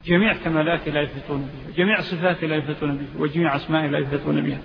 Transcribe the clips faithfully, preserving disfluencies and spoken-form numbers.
جميع كمالاته لا يحيطون بها، جميع صفاته لا يحيطون بها، وجميع أسمائه لا يحيطون بها.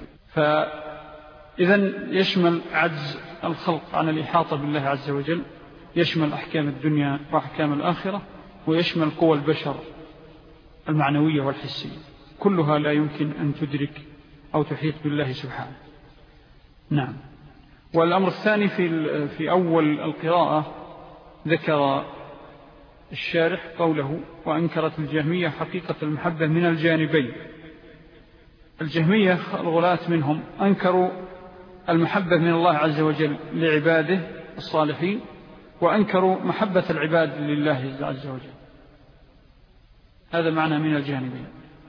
فإذن يشمل عجز الخلق عن الإحاطة بالله عز وجل، يشمل أحكام الدنيا وأحكام الآخرة، ويشمل قوى البشر المعنوية والحسية، كلها لا يمكن أن تدرك أو تحيط بالله سبحانه. نعم. والأمر الثاني في في أول القراءة ذكر الشارح قوله: وأنكرت الجهمية حقيقة المحبة من الجانبين. الجهمية الغلاة منهم أنكروا المحبة من الله عز وجل لعباده الصالحين، وأنكروا محبة العباد لله عز وجل. هذا معنى من الجانبين.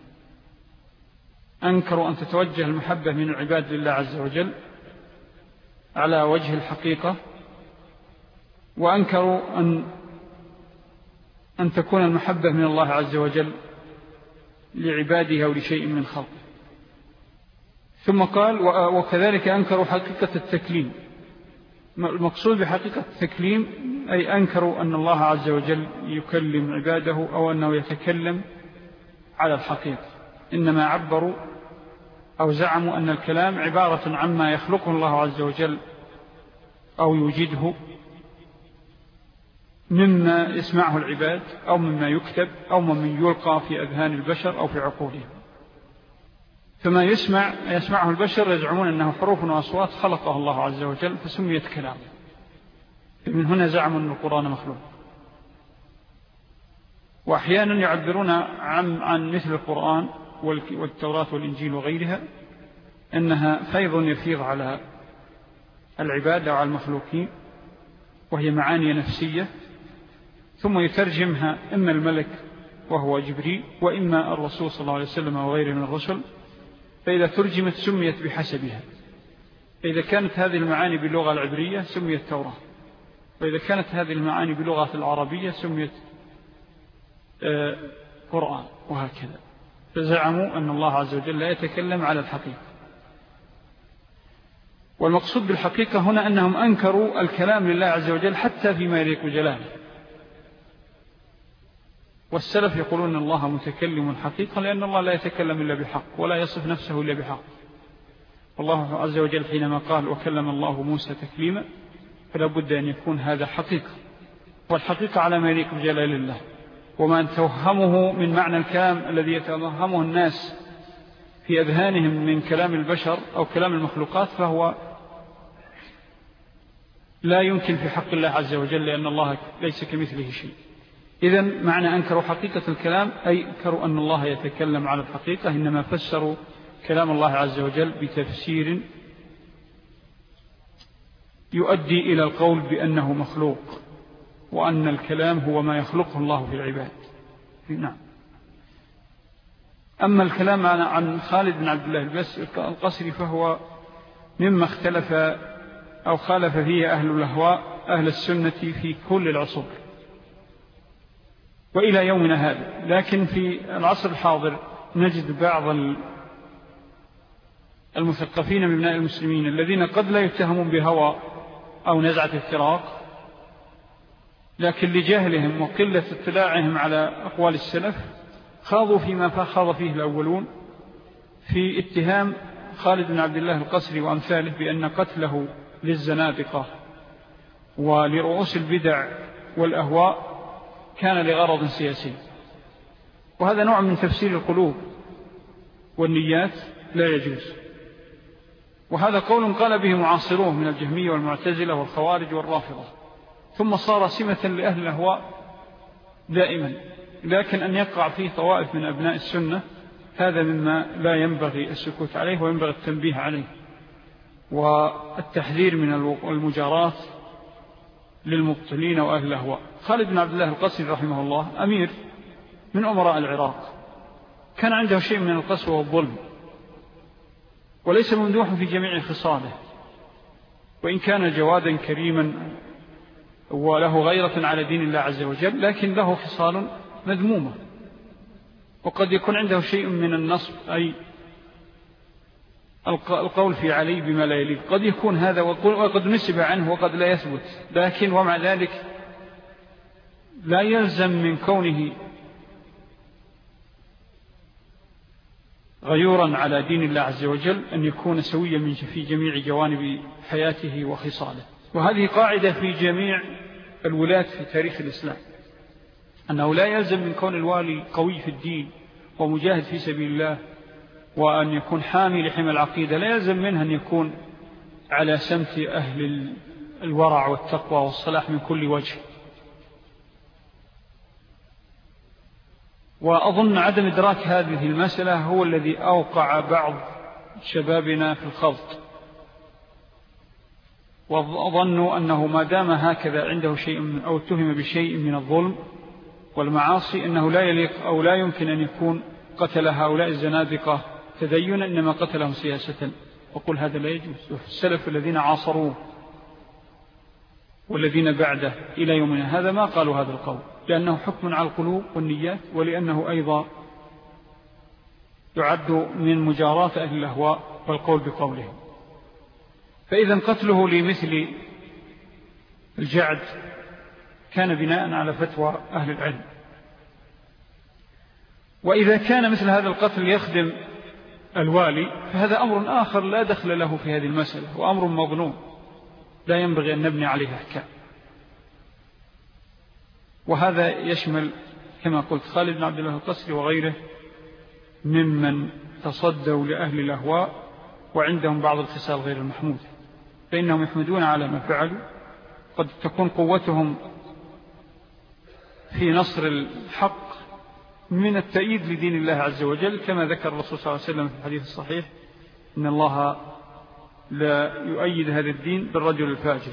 أنكروا أن تتوجه المحبة من العباد لله عز وجل على وجه الحقيقة، وأنكروا أن أن تكون المحبة من الله عز وجل لعباده أو لشيء من خلقه. ثم قال: وكذلك أنكروا حقيقة التكليم. المقصود بحقيقة التكليم أي أنكروا أن الله عز وجل يكلم عباده أو أنه يتكلم على الحقيقة، إنما عبروا أو زعموا أن الكلام عبارة عما يخلقه الله عز وجل أو يوجده مما يسمعه العباد أو مما يكتب أو مما يلقى في أذهان البشر أو في عقولهم. فما يسمع يسمعه البشر يزعمون أنه حروف وأصوات خلقه الله عز وجل فسميت كلام. من هنا زعموا أن القرآن مخلوق. وأحيانا يعبرون عن, عن مثل القرآن والتوراة والإنجيل وغيرها أنها فيض يفيض على العباد أو على المخلوقين، وهي معاني نفسية، ثم يترجمها إما الملك وهو جبريل، وإما الرسول صلى الله عليه وسلم وغيره من الرسل، فإذا ترجمت سميت بحسبها. فإذا كانت هذه المعاني باللغة العبرية سميت توراة، وإذا كانت هذه المعاني باللغة العربية سميت آه قرآن، وهكذا. فزعموا أن الله عز وجل لا يتكلم على الحقيقة. والمقصود بالحقيقة هنا أنهم أنكروا الكلام لله عز وجل حتى فيما يليق جلاله. والسلف يقولون أن الله متكلم حقيقة لأن الله لا يتكلم إلا بحق ولا يصف نفسه إلا بحق. والله عز وجل حينما قال: وكلم الله موسى تكليما، فلا بد أن يكون هذا حقيقة، والحقيقة على ما يليق بجلال الله. وما توهمه من معنى الكلام الذي يتوهمه الناس في أذهانهم من كلام البشر أو كلام المخلوقات فهو لا يمكن في حق الله عز وجل، لأن الله ليس كمثله شيء. إذن معنى أنكروا حقيقة الكلام أي أنكروا أن الله يتكلم على الحقيقة، إنما فسروا كلام الله عز وجل بتفسير يؤدي إلى القول بأنه مخلوق، وأن الكلام هو ما يخلقه الله في العباد. نعم. أما الكلام عن خالد بن عبد الله القسري فهو مما اختلف أو خالف فيه أهل الأهواء أهل السنة في كل العصور وإلى يومنا هذا. لكن في العصر الحاضر نجد بعض المثقفين من ابناء المسلمين الذين قد لا يتهمون بهوى أو نزعة افتراق، لكن لجهلهم وقلة اطلاعهم على أقوال السلف خاضوا فيما خاض فيه الأولون في اتهام خالد بن عبد الله القسري وأمثاله بأن قتله للزنادقة ولرؤوس البدع والأهواء كان لغرض سياسي. وهذا نوع من تفسير القلوب والنيات لا يجوز، وهذا قول قال به معاصروه من الجهمية والمعتزلة والخوارج والرافضة، ثم صار سمة لأهل الأهواء دائما. لكن أن يقع فيه طوائف من أبناء السنة هذا مما لا ينبغي السكوت عليه وينبغي التنبيه عليه والتحذير من المجارات للمبطلين وأهل الأهواء. خالد بن عبد الله القسري رحمه الله أمير من أمراء العراق، كان عنده شيء من القسوة والظلم، وليس ممدوحا في جميع خصاله، وإن كان جوادا كريما وله غيرة على دين الله عز وجل، لكن له خصال مذمومة. وقد يكون عنده شيء من النصب أي القول في علي بما لا يليق، قد يكون هذا وقد نسب عنه وقد لا يثبت، لكن ومع ذلك لا يلزم من كونه غيورا على دين الله عز وجل أن يكون سويا من في جميع جوانب حياته وخصاله. وهذه قاعدة في جميع الولاة في تاريخ الإسلام، أنه لا يلزم من كون الوالي قوي في الدين ومجاهد في سبيل الله وأن يكون حامي لحمى العقيدة، لا يلزم منه أن يكون على سمت أهل الورع والتقوى والصلاح من كل وجه. وأظن عدم إدراك هذه المسألة هو الذي أوقع بعض شبابنا في الخلط، وظنوا أنه ما دام هكذا عنده شيء أو اتهم بشيء من الظلم والمعاصي أنه لا يليق أو لا يمكن أن يكون قتل هؤلاء الزنادقة تدينا، إنما قتلهم سياسة. وقل هذا لا يجوز. السلف الذين عاصروه والذين بعده إلى يومنا هذا ما قالوا هذا القول، لأنه حكم على القلوب والنيات، ولأنه أيضا يعد من مجاراة أهل الأهواء والقول بقولهم. فإذا قتله لمثل الجعد كان بناء على فتوى أهل العلم. وإذا كان مثل هذا القتل يخدم الوالي فهذا أمر آخر لا دخل له في هذه المسألة، وأمر مظنون لا ينبغي أن نبني عليه أحكام. وهذا يشمل كما قلت خالد بن عبد الله القسري وغيره ممن تصدوا لأهل الأهواء وعندهم بعض الخصال غير المحمود، فإنهم يحمدون على ما فعلوا. قد تكون قوتهم في نصر الحق من التأييد لدين الله عز وجل، كما ذكر الرسول صلى الله عليه وسلم في الحديث الصحيح إن الله لا يؤيد هذا الدين بالرجل الفاجر.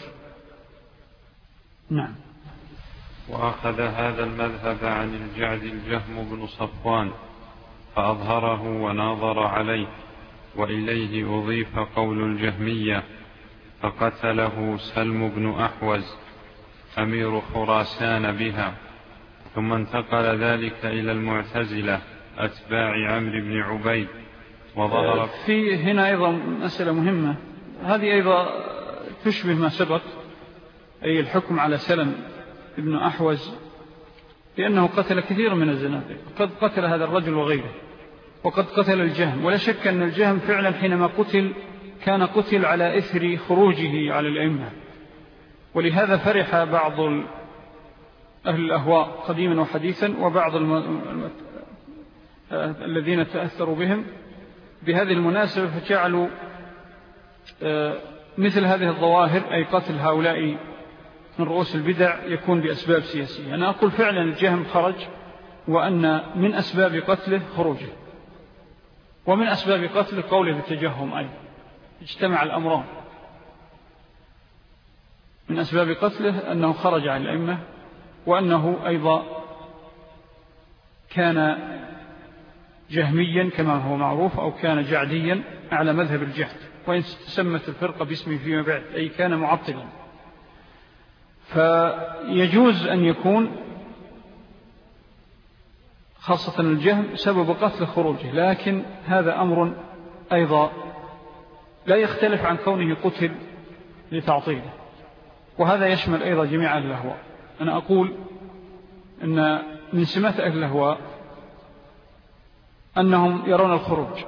نعم. وأخذ هذا المذهب عن الجعد الجهم بن صفوان فأظهره وناظر عليه، وإليه أضيف قول الجهمية فقتله سلم بن أحوز أمير خراسان بها، ثم انتقل ذلك إلى المعتزلة أتباع عمرو بن عبيد. وظهر في هنا أيضا مسألة مهمة، هذه أيضا تشبه ما سبق، أي الحكم على سلم بن أحوز لأنه قتل كثير من الزنادقة، قد قتل هذا الرجل وغيره، وقد قتل الجهم. ولا شك أن الجهم فعلا حينما قتل كان قتل على إثر خروجه على الأئمة، ولهذا فرح بعض أهل الأهواء قديما وحديثا وبعض الم... الم... الذين تأثروا بهم بهذه المناسبة، فجعلوا مثل هذه الظواهر أي قتل هؤلاء من رؤوس البدع يكون بأسباب سياسية. أنا أقول فعلا الجهم خرج، وأن من أسباب قتله خروجه، ومن أسباب قتله قوله بالتجهم أيضا، اجتمع الأمران. من أسباب قتله أنه خرج عن الأئمة، وأنه أيضا كان جهميا كما هو معروف، أو كان جعديا على مذهب الجهد، وإن تسمت الفرقة باسمه فيما بعد، أي كان معطلا. فيجوز أن يكون خاصة الجهم سبب قتل خروجه، لكن هذا أمر أيضا لا يختلف عن كونه قتل لتعطيله، وهذا يشمل أيضا جميع أهل الأهواء. أنا أقول أن من سمات أهل الأهواء أنهم يرون الخروج،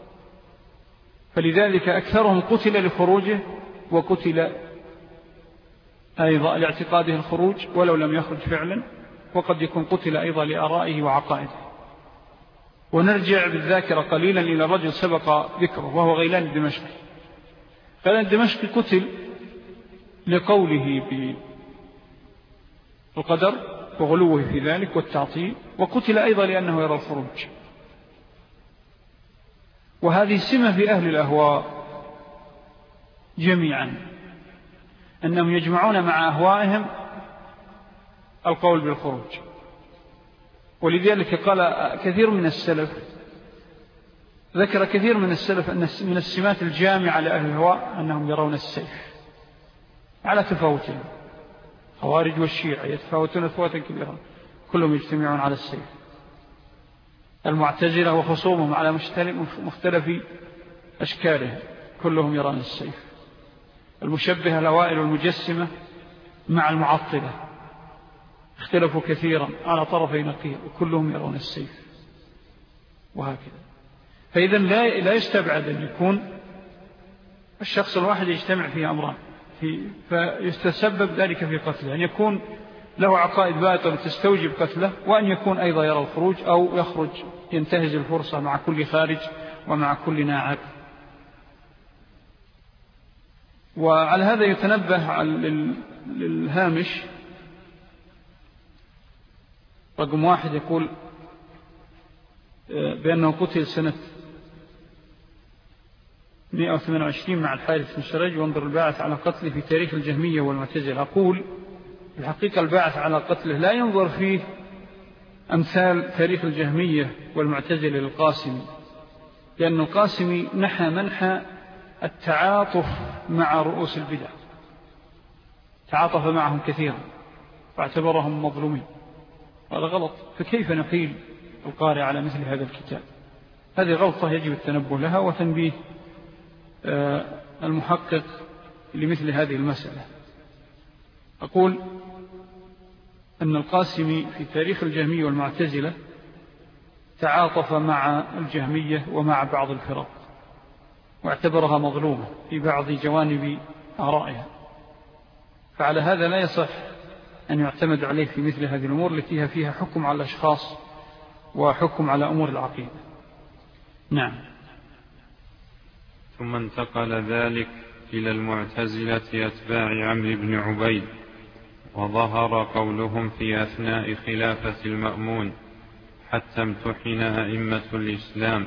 فلذلك أكثرهم قتل لخروجه، وقتل أيضا لاعتقاده الخروج ولو لم يخرج فعلا، وقد يكون قتل أيضا لآرائه وعقائده. ونرجع بالذاكرة قليلا إلى رجل سبق ذكره وهو غيلان الدمشقي. غيلان الدمشقي قتل لقوله بالقدر وغلوه في ذلك والتعطيل، وقتل أيضا لأنه يرى الخروج. وهذه سمة في أهل الأهواء جميعا، أنهم يجمعون مع أهوائهم القول بالخروج. ولذلك قال كثير من السلف، ذكر كثير من السلف أن من السمات الجامعة لأهل الهواء أنهم يرون السيف على تفاوتهم. خوارج والشيعة يتفاوتون تفاوتا كبيرا، كلهم يجتمعون على السيف. المعتزلة وخصومهم على مختلف أشكالهم كلهم يرون السيف. المشبهة الأوائل والمجسمة مع المعطلة اختلفوا كثيرا على طرفي نقيض، وكلهم يرون السيف، وهكذا. فإذا لا, لا يستبعد أن يكون الشخص الواحد يجتمع فيه أمران في فيستسبب ذلك في قتله، أن يكون له عقائد باطلة تستوجب قتله، وأن يكون أيضا يرى الخروج أو يخرج ينتهز الفرصة مع كل خارج ومع كل ناعب. وعلى هذا يتنبه للهامش رقم واحد يقول بأنه قتل سنة مئة وثمانية وعشرين مع الحارث بن شريج، وانظر الباعث على قتله في تاريخ الجهمية والمعتزلة. أقول الحقيقة الباعث على قتله لا ينظر فيه أمثال تاريخ الجهمية والمعتزلة للقاسمي، لأن القاسمي نحى منحى التعاطف مع رؤوس البدع، تعاطف معهم كثيرا واعتبرهم مظلومين، هذا غلط. فكيف نحيل القارئ على مثل هذا الكتاب؟ هذه غلطة يجب التنبه لها وتنبيه المحقق لمثل هذه المسألة. أقول أن القاسمي في تاريخ الجهمية والمعتزلة تعاطف مع الجهمية ومع بعض الفرق واعتبرها مظلومة في بعض جوانب آرائها، فعلى هذا لا يصح أن يعتمد عليه في مثل هذه الأمور التي فيها حكم على الأشخاص وحكم على أمور العقيدة. نعم. ثم انتقل ذلك إلى المعتزلة أتباع عمرو بن عبيد، وظهر قولهم في أثناء خلافة المأمون حتى امتحن أئمة الإسلام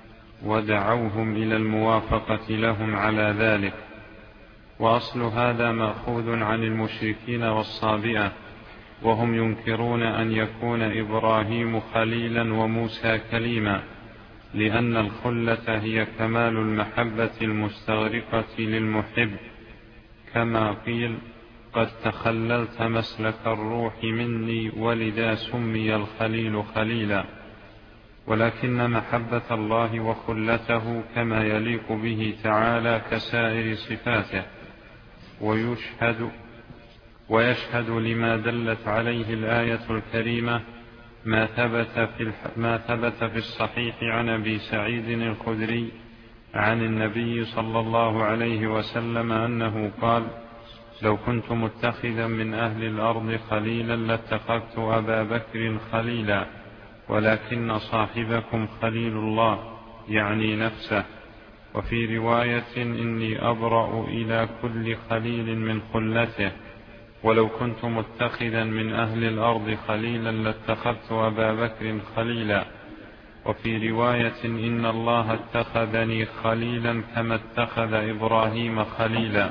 ودعوهم إلى الموافقة لهم على ذلك. وأصل هذا مأخوذ عن المشركين والصابئة، وهم ينكرون أن يكون إبراهيم خليلا وموسى كليما، لأن الخلة هي كمال المحبة المستغرقة للمحب، كما قيل قد تخللت مسلك الروح مني ولذا سمي الخليل خليلا. ولكن محبة الله وخلته كما يليق به تعالى كسائر صفاته، ويشهد ويشهد لما دلت عليه الآية الكريمة ما ثبت في ما ثبت في الصحيح عن أبي سعيد الخدري عن النبي صلى الله عليه وسلم أنه قال: لو كنت متخذا من أهل الأرض خليلا لاتخذت أبا بكر خليلا، ولكن صاحبكم خليل الله، يعني نفسه. وفي رواية: إني أبرأ إلى كل خليل من خلته، ولو كنت متخذا من أهل الأرض خليلا لاتخذت أبا بكر خليلا. وفي رواية: إن الله اتخذني خليلا كما اتخذ إبراهيم خليلا.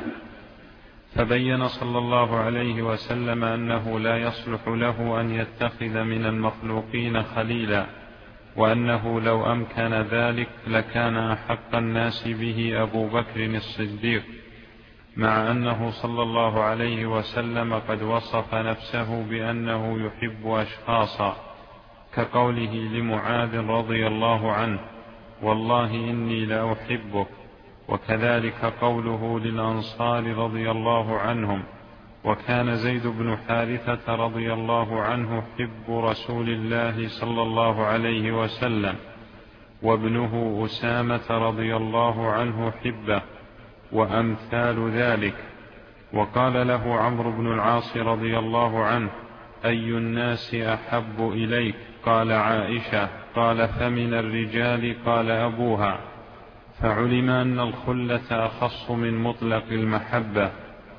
فبين صلى الله عليه وسلم أنه لا يصلح له أن يتخذ من المخلوقين خليلا، وأنه لو أمكن ذلك لكان أحق الناس به أبو بكر الصديق، مع أنه صلى الله عليه وسلم قد وصف نفسه بأنه يحب أشخاصا، كقوله لمعاذ رضي الله عنه: والله إني لأحبك. وكذلك قوله للأنصار رضي الله عنهم. وكان زيد بن حارثة رضي الله عنه حب رسول الله صلى الله عليه وسلم، وابنه أسامة رضي الله عنه حبه، وأمثال ذلك. وقال له عمرو بن العاص رضي الله عنه: أي الناس أحب إليك؟ قال: عائشة. قال: فمن الرجال؟ قال: أبوها. فعلم أن الخلة أخص من مطلق المحبة،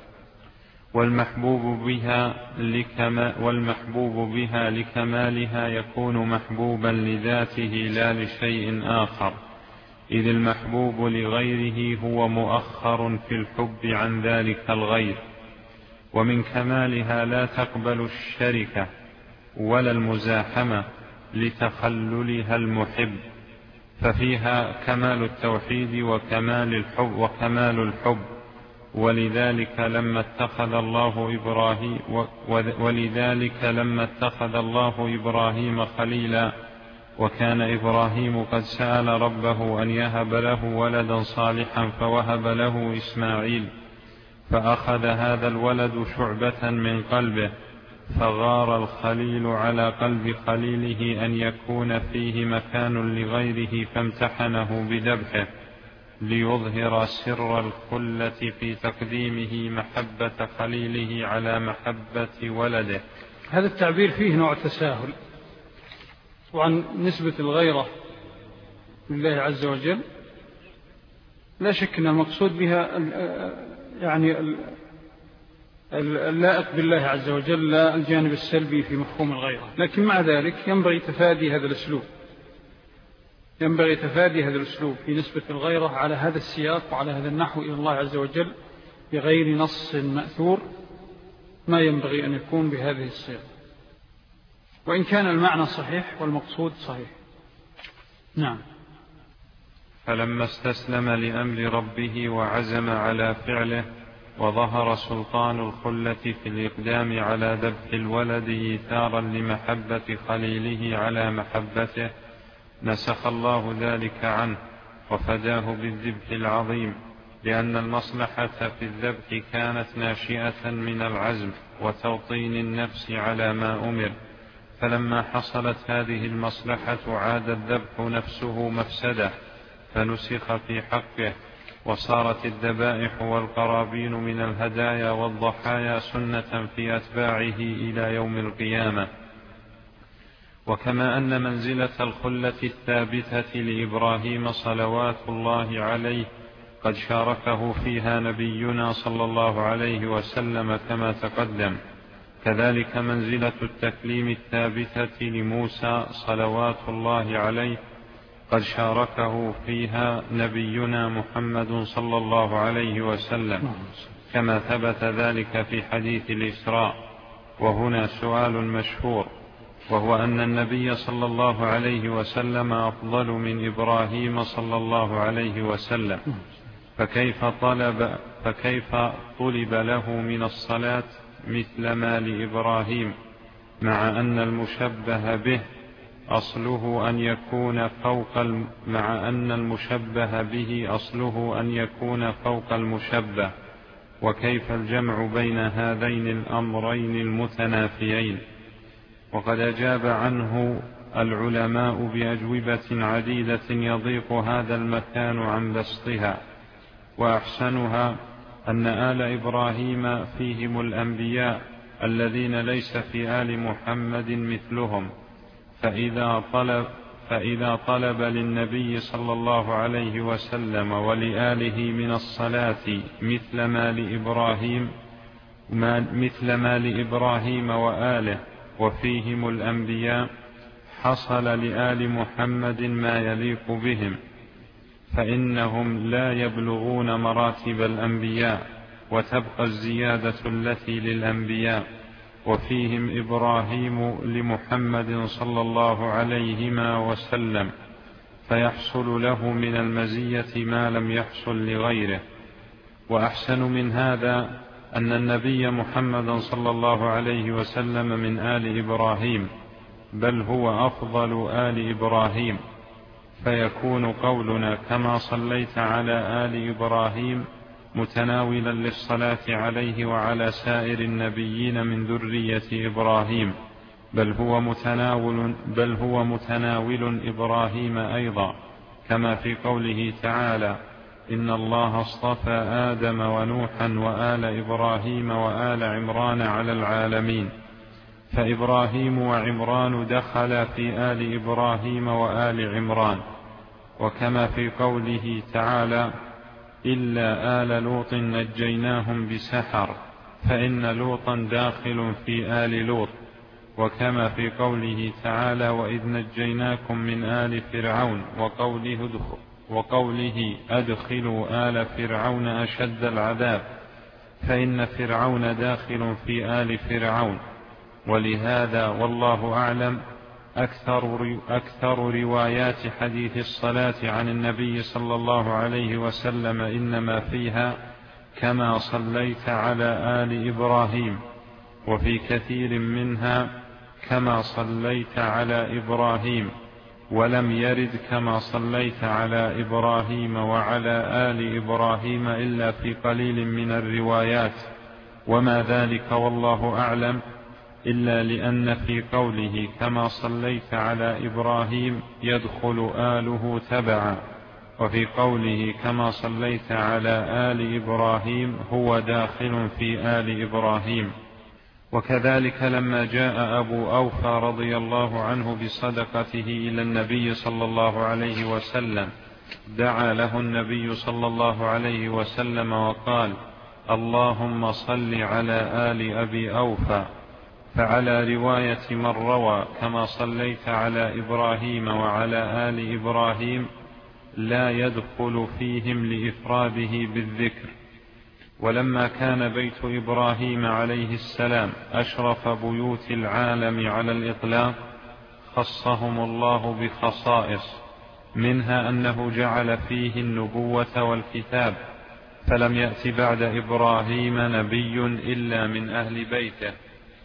والمحبوب بها لكما والمحبوب بها لكمالها يكون محبوبا لذاته لا لشيء آخر، إذ المحبوب لغيره هو مؤخر في الحب عن ذلك الغير. ومن كمالها لا تقبل الشركة ولا المزاحمة لتخللها المحب، ففيها كمال التوحيد وكمال الحب وكمال الحب ولذلك لما اتخذ الله إبراهيم ولذلك لما اتخذ الله إبراهيم خليلا، وكان إبراهيم قد سأل ربه أن يهب له ولدا صالحا فوهب له إسماعيل، فأخذ هذا الولد شعبة من قلبه فغار الخليل على قلب خليله أن يكون فيه مكان لغيره فامتحنه بذبحه ليظهر سر الخلة في تقديمه محبة خليله على محبة ولده. هذا التعبير فيه نوع تساهل، وعن نسبة الغيرة لله عز وجل لا شك أن المقصود بها يعني اللائق بالله عز وجل، لا الجانب السلبي في مفهوم الغيرة. لكن مع ذلك ينبغي تفادي هذا الأسلوب، ينبغي تفادي هذا الأسلوب في نسبة الغيرة على هذا السياق وعلى هذا النحو إلى الله عز وجل بغير نص مأثور، ما ينبغي أن يكون بهذه الصيغة، وإن كان المعنى صحيح والمقصود صحيح. نعم. فلما استسلم لأمر ربه وعزم على فعله وظهر سلطان الخلة في الإقدام على ذبح الولد إيثارا لمحبة خليله على محبته، نسخ الله ذلك عنه وفداه بالذبح العظيم، لأن المصلحة في الذبح كانت ناشئة من العزم وتوطين النفس على ما أمر، فلما حصلت هذه المصلحة عاد الذبح نفسه مفسدة فنسخ في حقه، وصارت الذبائح والقرابين من الهدايا والضحايا سنة في أتباعه إلى يوم القيامة. وكما أن منزلة الخلة الثابتة لإبراهيم صلوات الله عليه قد شاركه فيها نبينا صلى الله عليه وسلم كما تقدم، كذلك منزلة التكليم الثابتة لموسى صلوات الله عليه قد شاركه فيها نبينا محمد صلى الله عليه وسلم، كما ثبت ذلك في حديث الإسراء. وهنا سؤال مشهور، وهو أن النبي صلى الله عليه وسلم أفضل من إبراهيم صلى الله عليه وسلم، فكيف طلب, فكيف طلب له من الصلاة مثل ما لإبراهيم، مع أن المشبه به أصله أن يكون فوق الم... مع أن المشبه به أصله أن يكون فوق المشبه، وكيف الجمع بين هذين الأمرين المتنافيين؟ وقد أجاب عنه العلماء بأجوبة عديدة يضيق هذا المكان عن بسطها، وأحسنها أن آل إبراهيم فيهم الأنبياء الذين ليس في آل محمد مثلهم، فإذا طلب, فإذا طلب للنبي صلى الله عليه وسلم ولآله من الصلاة مثل ما لإبراهيم, مثل ما لإبراهيم وآله وفيهم الأنبياء، حصل لآل محمد ما يليق بهم، فإنهم لا يبلغون مراتب الأنبياء، وتبقى الزيادة التي للأنبياء، وفيهم إبراهيم لمحمد صلى الله عليهما وسلم، فيحصل له من المزية ما لم يحصل لغيره. وأحسن من هذا أن النبي محمد صلى الله عليه وسلم من آل إبراهيم، بل هو أفضل آل إبراهيم، فيكون قولنا كما صليت على آل إبراهيم متناولا للصلاة عليه وعلى سائر النبيين من ذرية إبراهيم، بل هو متناول, بل هو متناول إبراهيم أيضا، كما في قوله تعالى: إن الله اصطفى آدم ونوحا وآل إبراهيم وآل عمران على العالمين، فإبراهيم وعمران دخل في آل إبراهيم وآل عمران. وكما في قوله تعالى: إلا آل لوط نجيناهم بسحر، فإن لوطا داخل في آل لوط. وكما في قوله تعالى: وإذ نجيناكم من آل فرعون، وقوله, وقوله أدخلوا آل فرعون أشد العذاب، فإن فرعون داخل في آل فرعون. ولهذا والله أعلم أكثر, أكثر روايات حديث الصلاة عن النبي صلى الله عليه وسلم إنما فيها كما صليت على آل إبراهيم، وفي كثير منها كما صليت على إبراهيم، ولم يرد كما صليت على إبراهيم وعلى آل إبراهيم إلا في قليل من الروايات، وما ذلك والله أعلم إلا لأن في قوله كما صليت على إبراهيم يدخل آله تبعا، وفي قوله كما صليت على آل إبراهيم هو داخل في آل إبراهيم. وكذلك لما جاء أبو أوفى رضي الله عنه بصدقته إلى النبي صلى الله عليه وسلم دعا له النبي صلى الله عليه وسلم وقال: اللهم صل على آل أبي أوفى. فعلى رواية من روى كما صليت على إبراهيم وعلى آل إبراهيم لا يدخل فيهم لإفراده بالذكر. ولما كان بيت إبراهيم عليه السلام أشرف بيوت العالم على الإطلاق خصهم الله بخصائص، منها أنه جعل فيه النبوة والكتاب، فلم يأت بعد إبراهيم نبي إلا من أهل بيته.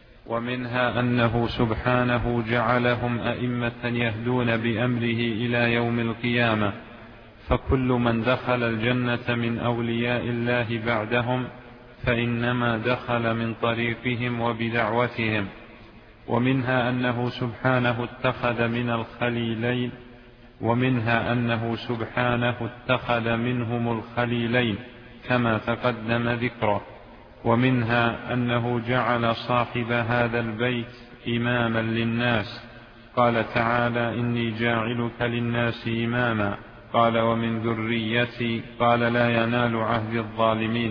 ومنها أنه سبحانه جعلهم أئمة يهدون بأمره إلى يوم القيامة، فكل من دخل الجنة من أولياء الله بعدهم فإنما دخل من طريقهم وبدعوتهم. ومنها أنه سبحانه اتخذ من الخليلين ومنها أنه سبحانه اتخذ منهم الخليلين كما تقدم ذكره. ومنها أنه جعل صاحب هذا البيت إماما للناس، قال تعالى: إني جاعلك للناس إماما، قال: ومن ذريتي، قال: لا ينال عهد الظالمين.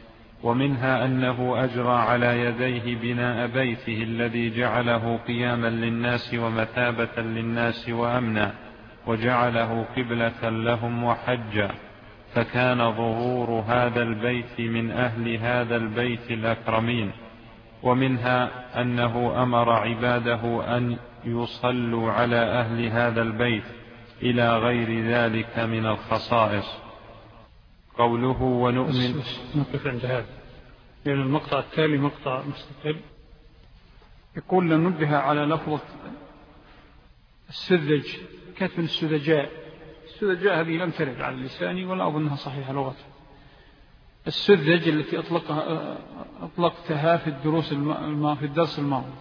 ومنها أنه أجرى على يديه بناء بيته الذي جعله قياما للناس ومثابة للناس وأمنا، وجعله قبلة لهم وحجا، فكان ظهور هذا البيت من أهل هذا البيت الأكرمين. ومنها أنه أمر عباده أن يصلوا على أهل هذا البيت إلى غير ذلك من الخصائص. قوله ونؤمن. نقف عند هذا لأن المقطع التالي مقطع مستقل. يقول لننبه على لفظة السذج، كتب السذجاء. السذجاء هذه لم ترد على اللسان ولا أظنها صحيحة لغة. السذج التي أطلقها أطلقتها في الدروس الم... في الدرس الماضي.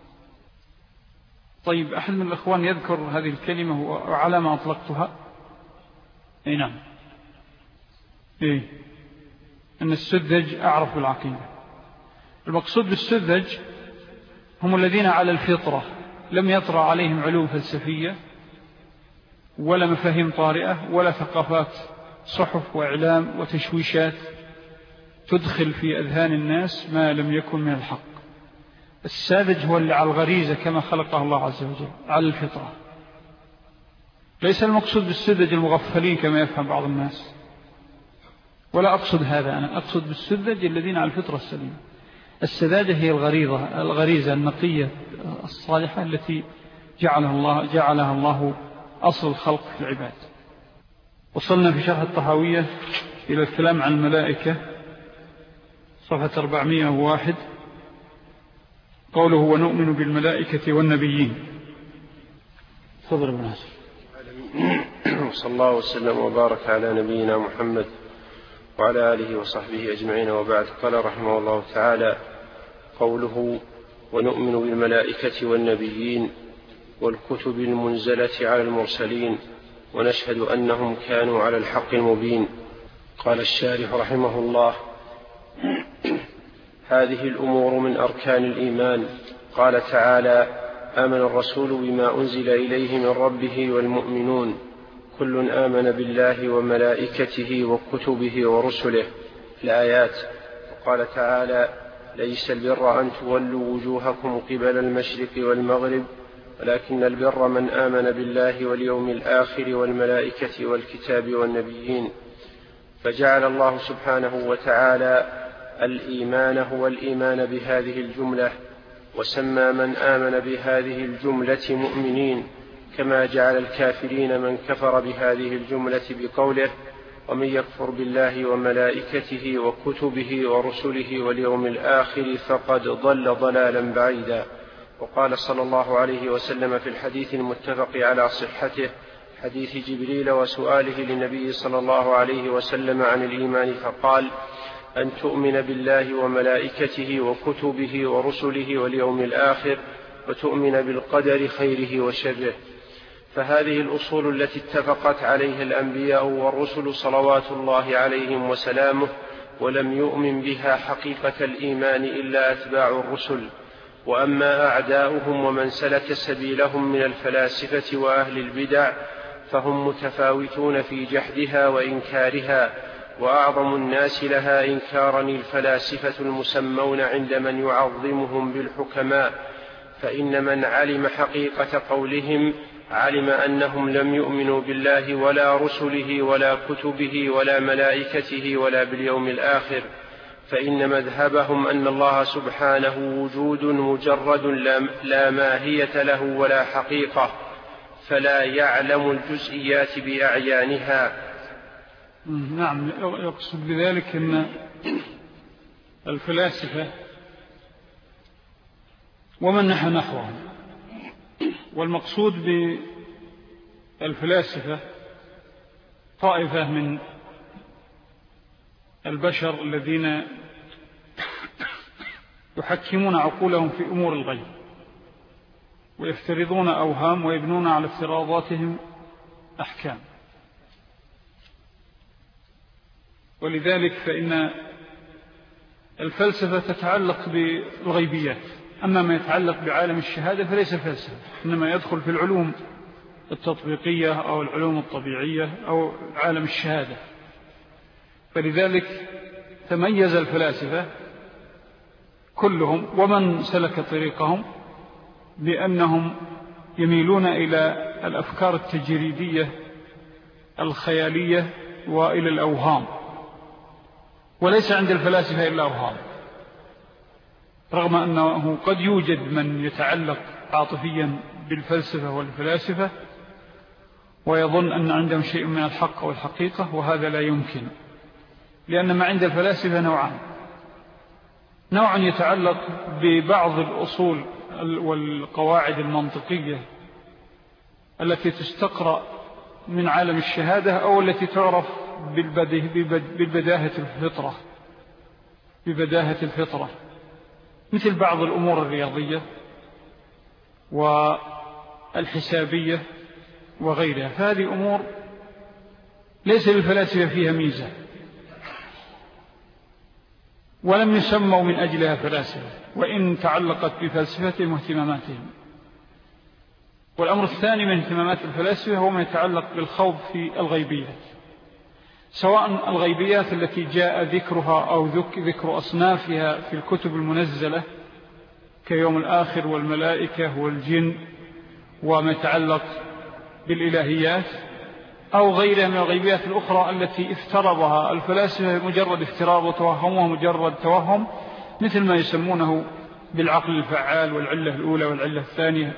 طيب، أحد من الأخوان يذكر هذه الكلمة وعلى ما أطلقتها؟ أي نعم، إيه، أن السذج أعرف بالعقيدة. المقصود بالسذج هم الذين على الفطرة، لم يطرأ عليهم علوم فلسفية ولا مفاهيم طارئة ولا ثقافات صحف وإعلام وتشويشات تدخل في أذهان الناس ما لم يكن من الحق. الساذج هو اللي على الغريزة كما خلقه الله عز وجل، على الفطرة. ليس المقصود بالسذج المغفلين كما يفهم بعض الناس، ولا أقصد هذا. أنا أقصد بالسذج الذين على الفطرة السليمة. السذاجة هي الغريزة الغريزة النقية الصالحة التي جعلها الله, جعلها الله أصل الخلق في العباد. وصلنا في شرح الطحاوية إلى الكلام عن الملائكة، صفحة أربعمائة وواحد، قوله ونؤمن بالملائكة والنبيين. تفضل ابن ناصر. صلى الله وسلم وبارك على نبينا محمد وعلى آله وصحبه أجمعين، وبعد. قال رحمه الله تعالى: قوله ونؤمن بالملائكة والنبيين والكتب المنزلة على المرسلين ونشهد أنهم كانوا على الحق المبين. قال الشارح رحمه الله: هذه الأمور من أركان الإيمان. قال تعالى: آمن الرسول بما أنزل إليه من ربه والمؤمنون كل آمن بالله وملائكته وكتبه ورسله. الآيات. وقال تعالى: ليس البر أن تولوا وجوهكم قبل المشرق والمغرب ولكن البر من آمن بالله واليوم الآخر والملائكة والكتاب والنبيين. فجعل الله سبحانه وتعالى الإيمان هو الإيمان بهذه الجملة، وسمى من آمن بهذه الجملة مؤمنين، كما جعل الكافرين من كفر بهذه الجملة بقوله: ومن يكفر بالله وملائكته وكتبه ورسله واليوم الآخر فقد ضل ضلالا بعيدا. وقال صلى الله عليه وسلم في الحديث المتفق على صحته، حديث جبريل وسؤاله للنبي صلى الله عليه وسلم عن الإيمان، فقال: أن تؤمن بالله وملائكته وكتبه ورسله واليوم الآخر، وتؤمن بالقدر خيره وشره. فهذه الأصول التي اتفقت عليها الأنبياء والرسل صلوات الله عليهم وسلامه، ولم يؤمن بها حقيقة الإيمان إلا أتباع الرسل. وأما أعداؤهم ومن سلك سبيلهم من الفلاسفة وأهل البدع فهم متفاوتون في جحدها وإنكارها، وأعظم الناس لها إنكارا الفلاسفة المسمون عند من يعظمهم بالحكماء. فإن من علم حقيقة قولهم علم أنهم لم يؤمنوا بالله ولا رسله ولا كتبه ولا ملائكته ولا باليوم الآخر، فإن مذهبهم أن الله سبحانه وجود مجرد لا ماهية له ولا حقيقة، فلا يعلم الجزئيات بأعيانها. نعم، يقصد بذلك أن الفلاسفة ومن نحى نحوهم، والمقصود بالفلاسفة طائفة من البشر الذين يحكمون عقولهم في أمور الغيب، ويفترضون أوهام ويبنون على افتراضاتهم أحكام. ولذلك فإن الفلسفة تتعلق بالغيبيات، أما ما يتعلق بعالم الشهادة فليس فلسفة، إنما يدخل في العلوم التطبيقية أو العلوم الطبيعية أو عالم الشهادة. فلذلك تميز الفلاسفة كلهم ومن سلك طريقهم بأنهم يميلون إلى الأفكار التجريدية الخيالية وإلى الأوهام، وليس عند الفلاسفة إلا أوهام، رغم أنه قد يوجد من يتعلق عاطفيا بالفلسفة والفلاسفة ويظن أن عندهم شيء من الحق والحقيقة، وهذا لا يمكن، لأن ما عند الفلاسفة نوعان: نوع يتعلق ببعض الأصول والقواعد المنطقية التي تستقرأ من عالم الشهادة أو التي تعرف بالبداهة الفطرة ببداهة الفطرة مثل بعض الأمور الرياضية والحسابية وغيرها. فهذه أمور ليس للفلاسفة فيها ميزة، ولم يسموا من أجلها فلاسفة، وإن تعلقت بفلسفتهم واهتماماتهم. والأمر الثاني من اهتمامات الفلاسفة هو ما يتعلق بالخوض في الغيبيات، سواء الغيبيات التي جاء ذكرها أو ذكر أصنافها في الكتب المنزلة كيوم الآخر والملائكة والجن وما يتعلق بالإلهيات، أو غيرها من الغيبيات الأخرى التي افترضها الفلاسفة مجرد افتراض وتوهمها مجرد توهم، مثل ما يسمونه بالعقل الفعال والعلة الأولى والعلة الثانية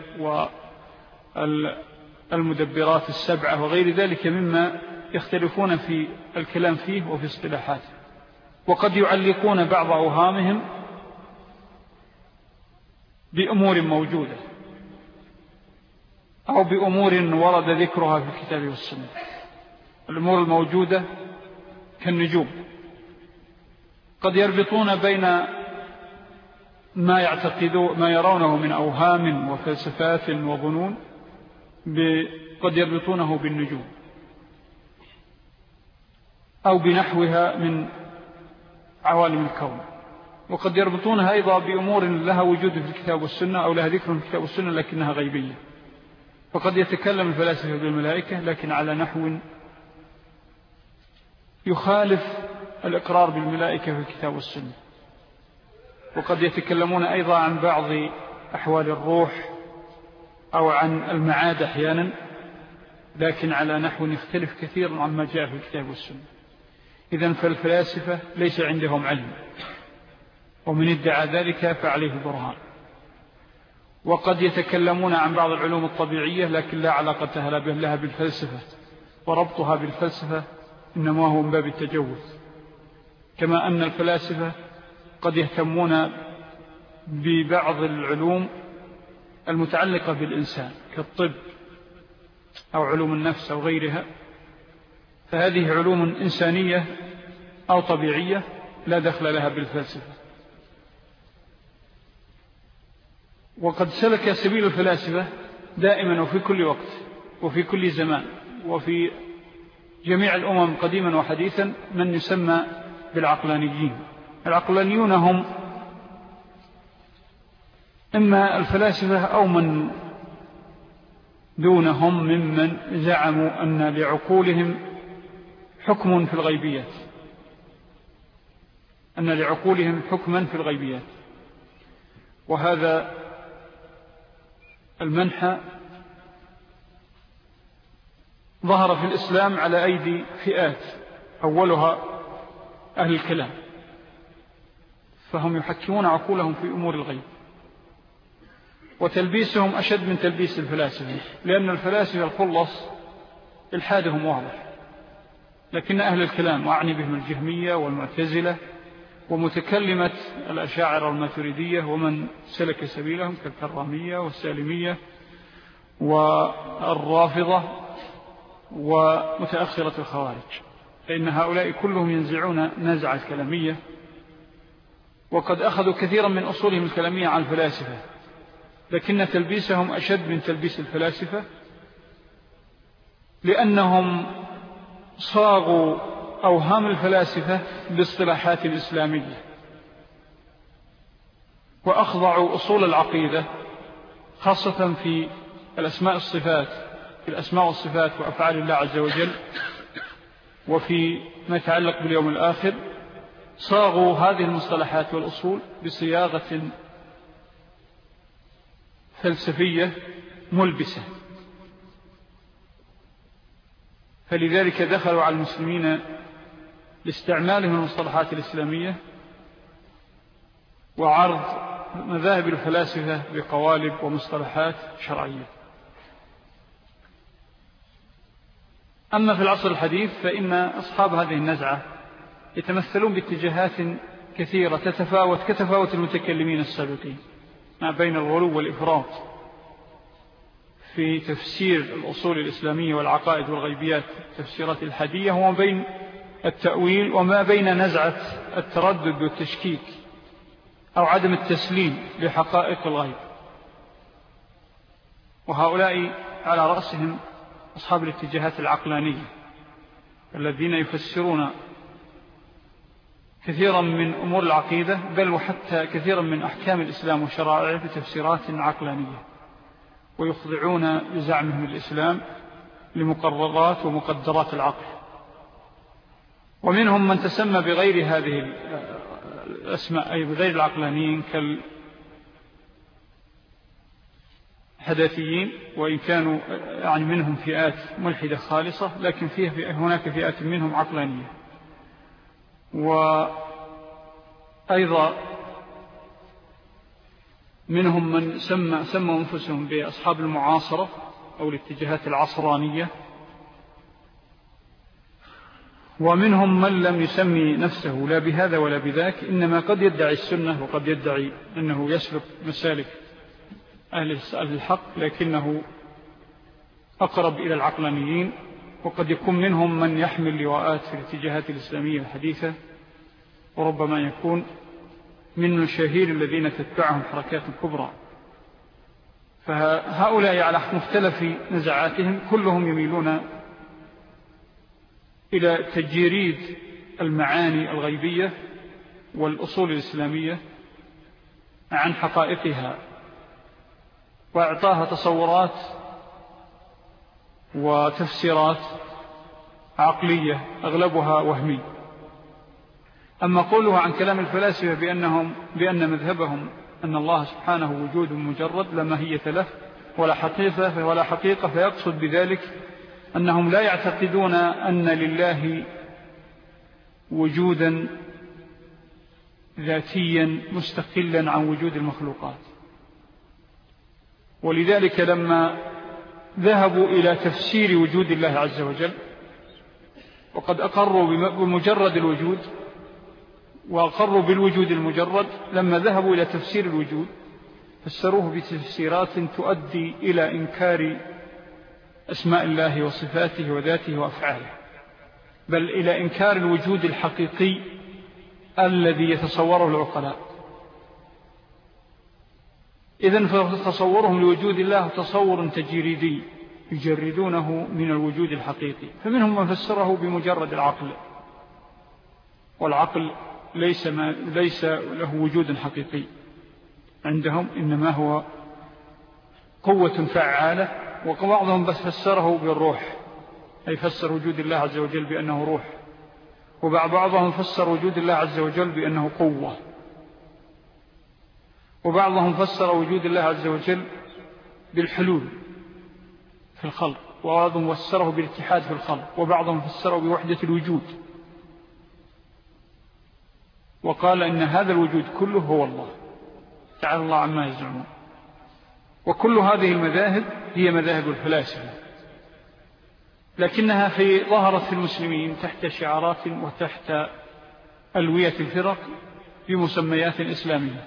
والمدبرات السبعة وغير ذلك مما يختلفون في الكلام فيه وفي اصطلاحاته. وقد يعلقون بعض أوهامهم بأمور موجودة أو بأمور ورد ذكرها في الكتاب والسنة. الأمور الموجودة كالنجوم، قد يربطون بين ما يعتقدون ما يرونه من أوهام وفلسفات وظنون، قد يربطونه بالنجوم أو بنحوها من عوالم الكون، وقد يربطونها أيضا بأمور لها وجود في الكتاب والسنة أو لها ذكر في الكتاب والسنة لكنها غيبية. فقد يتكلم الفلاسفة بالملائكة لكن على نحو يخالف الإقرار بالملائكة في الكتاب والسنة، وقد يتكلمون أيضا عن بعض أحوال الروح أو عن المعاد أحيانا، لكن على نحو يختلف كثيرا عما جاء في الكتاب والسنة. إذن فالفلاسفة ليس عندهم علم، ومن ادعى ذلك فعليه برهان. وقد يتكلمون عن بعض العلوم الطبيعية لكن لا علاقة لها بالفلسفة، وربطها بالفلسفة إنما هو من باب التجوز. كما أن الفلاسفة قد يهتمون ببعض العلوم المتعلقة بالإنسان كالطب أو علوم النفس أو غيرها، فهذه علوم إنسانية أو طبيعية لا دخل لها بالفلسفة. وقد سلك سبيل الفلاسفة دائما وفي كل وقت وفي كل زمان وفي جميع الأمم قديما وحديثا من يسمى بالعقلانيين. العقلانيون هم إما الفلاسفة أو من دونهم ممن زعموا أن لعقولهم حكم في الغيبيات أن لعقولهم حكما في الغيبيات. وهذا المنحى ظهر في الإسلام على أيدي فئات، أولها أهل الكلام، فهم يحكمون عقولهم في أمور الغيب، وتلبيسهم أشد من تلبيس الفلاسفة، لأن الفلاسفة الخلص إلحادهم واضح، لكن أهل الكلام وأعني بهم الجهمية والمعتزلة ومتكلمة الأشاعرة والماتريدية ومن سلك سبيلهم كالكرامية والسالمية والرافضة ومتأخرة الخوارج، فإن هؤلاء كلهم ينزعون نزع الكلامية، وقد أخذوا كثيرا من أصولهم الكلامية عن الفلاسفة، لكن تلبيسهم أشد من تلبيس الفلاسفة، لأنهم صاغوا أوهام الفلاسفة باصطلاحات إسلامية، وأخضعوا أصول العقيدة خاصة في الأسماء الصفات في الأسماء والصفات وأفعال الله عز وجل، وفي ما يتعلق باليوم الآخر صاغوا هذه المصطلحات والأصول بصياغة فلسفية ملبسة، فلذلك دخلوا على المسلمين لاستعمالهم المصطلحات الإسلامية وعرض مذاهب الفلاسفة بقوالب ومصطلحات شرعية. أما في العصر الحديث فإن أصحاب هذه النزعة يتمثلون باتجاهات كثيرة تتفاوت كتفاوت المتكلمين السابقين، ما بين الغلو والإفراط في تفسير الأصول الإسلامية والعقائد والغيبيات التفسيرات الحدية، وما بين التأويل وما بين نزعة التردد والتشكيك أو عدم التسليم لحقائق الغيب. وهؤلاء على رأسهم أصحاب الاتجاهات العقلانية الذين يفسرون كثيرا من أمور العقيدة بل وحتى كثيرا من أحكام الإسلام وشرائعه بتفسيرات عقلانية، ويخضعون بزعمهم الإسلام لمقررات ومقدرات العقل. ومنهم من تسمى بغير هذه الأسماء أي بغير العقلانيين كالحداثيين، وإن كانوا يعني منهم فئات ملحدة خالصة، لكن فيه هناك فئات منهم عقلانية. وأيضا منهم من سمى سموا أنفسهم بأصحاب المعاصرة أو الاتجاهات العصرانية، ومنهم من لم يسمي نفسه لا بهذا ولا بذاك، إنما قد يدعي السنة وقد يدعي أنه يسلك مسالك أهل الحق، لكنه أقرب إلى العقلانيين. وقد يكون منهم من يحمل لواءات في الاتجاهات الإسلامية الحديثة، وربما يكون من المشاهير الذين تتبعهم حركات كبرى. فهؤلاء على مختلف نزعاتهم كلهم يميلون إلى تجريد المعاني الغيبية والأصول الإسلامية عن حقائقها، وإعطاها تصورات وتفسيرات عقلية أغلبها وهمي. أما قوله عن كلام الفلاسفة بأنهم بأن مذهبهم أن الله سبحانه وجود مجرد لا ماهية له ولا حقيقة ولا حقيقة، فيقصد بذلك أنهم لا يعتقدون أن لله وجودا ذاتيا مستقلا عن وجود المخلوقات. ولذلك لما ذهبوا إلى تفسير وجود الله عز وجل، وقد أقروا بمجرد الوجود وأقروا بالوجود المجرد، لما ذهبوا إلى تفسير الوجود فسروه بتفسيرات تؤدي إلى إنكار أسماء الله وصفاته وذاته وأفعاله، بل إلى إنكار الوجود الحقيقي الذي يتصوره العقلاء. إذن فتصورهم لوجود الله تصور تجريدي يجردونه من الوجود الحقيقي. فمنهم من فسره بمجرد العقل، والعقل ليس, ما ليس له وجود حقيقي عندهم، إنما هو قوة فعالة. وبعضهم بس فسره بالروح، أي فسر وجود الله عز وجل بأنه روح، وبعضهم فسر وجود الله عز وجل بأنه قوة، وبعضهم فسر وجود الله عز وجل بالحلول في الخلق، وبعضهم فسره بالاتحاد في الخلق، وبعضهم فسره بوحدة الوجود، وقال إن هذا الوجود كله هو الله تعالى الله عما يزعمون. وكل هذه المذاهب هي مذاهب الفلاسفة، لكنها في ظهرت في المسلمين تحت شعارات وتحت ألوية الفرق بمسميات إسلامية،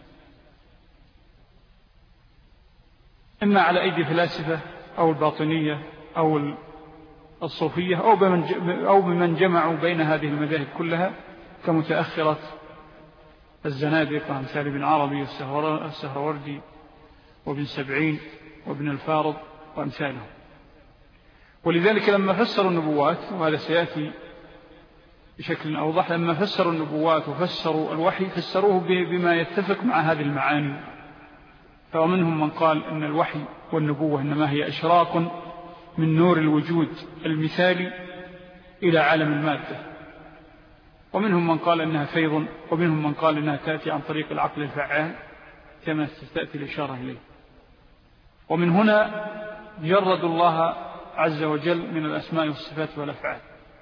إما على أيدي فلاسفة أو الباطنية أو الصوفية أو بمن جمعوا بين هذه المذاهب كلها كمتأخرة الزنادقة أمثال ابن عربي والسهروردي وابن سبعين وابن الفارض وأمثالهم. ولذلك لما فسروا النبوات، وهذا سيأتي بشكل أوضح، لما فسروا النبوات وفسروا الوحي فسروه بما يتفق مع هذه المعاني. فمنهم من قال أن الوحي والنبوة إنما هي إشراق من نور الوجود المثالي إلى عالم المادة، ومنهم من قال أنها فيض، ومنهم من قال أنها تأتي عن طريق العقل الفعال كما تأتي الإشارة إليه. ومن هنا جرد الله عز وجل من الأسماء والصفات والأفعال،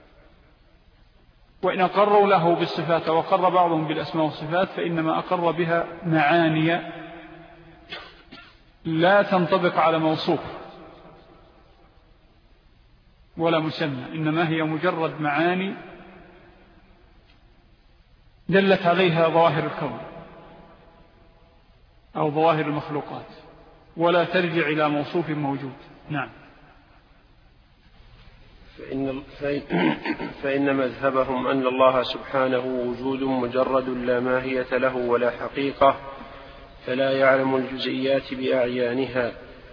وإن أقروا له بالصفات وقر بعضهم بالأسماء والصفات فإنما أقر بها معاني لا تنطبق على موصوف ولا مسمى، إنما هي مجرد معاني دلت عليها ظواهر الكون أو ظواهر المخلوقات، ولا ترجع إلى موصوف موجود. نعم. فإن, فإن مذهبهم أن الله سبحانه وجود مجرد لا ماهية له ولا حقيقة، فلا يعلم الجزئيات بأعيانها،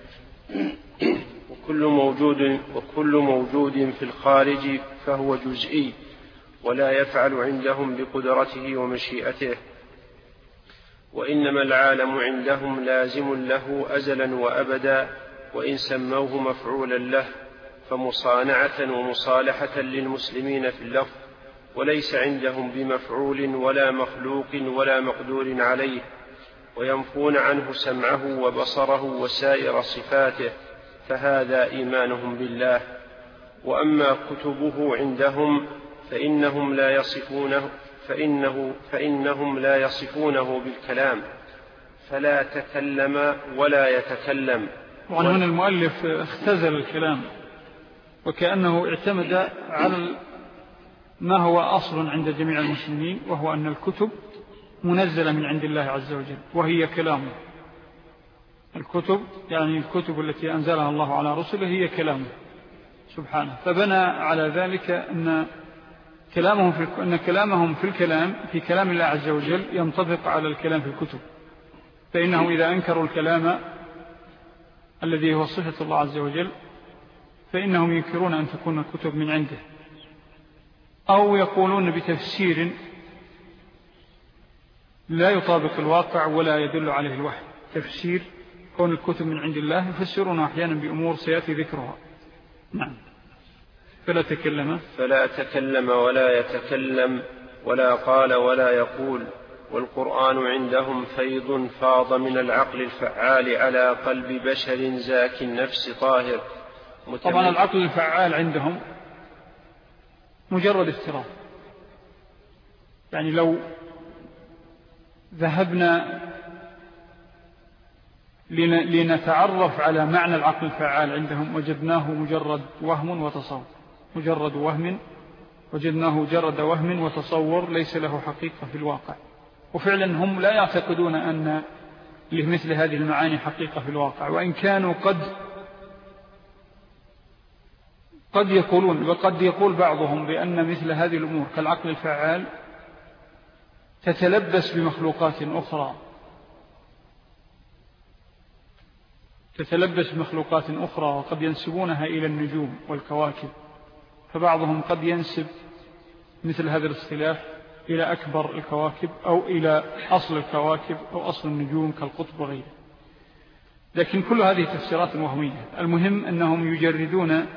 وكل موجود, وكل موجود في الخارج فهو جزئي ولا يفعل عندهم بقدرته ومشيئته، وإنما العالم عندهم لازم له أزلا وأبدا، وإن سموه مفعولا له فمصانعة ومصالحة للمسلمين في اللفظ، وليس عندهم بمفعول ولا مخلوق ولا مقدور عليه، وينفون عنه سمعه وبصره وسائر صفاته، فهذا إيمانهم بالله. وأما كتبه عندهم فإنهم لا يصفونه فإنه فإنهم لا يصفونه بالكلام، فلا تكلم ولا يتكلم. وعن هنا المؤلف اختزل الكلام، وكأنه اعتمد على ما هو أصل عند جميع المسلمين، وهو أن الكتب منزلة من عند الله عز وجل وهي كلامه. الكتب يعني الكتب التي أنزلها الله على رسله هي كلامه سبحانه، فبنى على ذلك أن كلامهم في أن كلامهم في الكلام في كلام الله عز وجل ينطبق على الكلام في الكتب. فإنه إذا أنكروا الكلام الذي هو صفة الله عز وجل فإنهم ينكرون أن تكون الكتب من عنده، أو يقولون بتفسير لا يطابق الواقع ولا يدل عليه الوحي. تفسير كون الكتب من عند الله يفسرون أحيانا بأمور سيأتي ذكرها. نعم. فلا تكلم فلا تكلم ولا يتكلم ولا قال ولا يقول. والقرآن عندهم فيض فاض من العقل الفعال على قلب بشر زاك النفس طاهر. طبعا العقل الفعال عندهم مجرد افتراض، يعني لو ذهبنا لنتعرف على معنى العقل الفعال عندهم وجدناه مجرد وهم وتصور، مجرد وهم وجدناه مجرد وهم وتصور ليس له حقيقة في الواقع. وفعلا هم لا يعتقدون أن لمثل هذه المعاني حقيقة في الواقع، وإن كانوا قد قد يقولون وقد يقول بعضهم بأن مثل هذه الأمور كالعقل الفعال تتلبس بمخلوقات أخرى تتلبس بمخلوقات أخرى وقد ينسبونها إلى النجوم والكواكب، فبعضهم قد ينسب مثل هذا الاصطلاح إلى أكبر الكواكب أو إلى أصل الكواكب أو أصل النجوم كالقطب وغيره، لكن كل هذه تفسيرات وهمية. المهم أنهم يجردون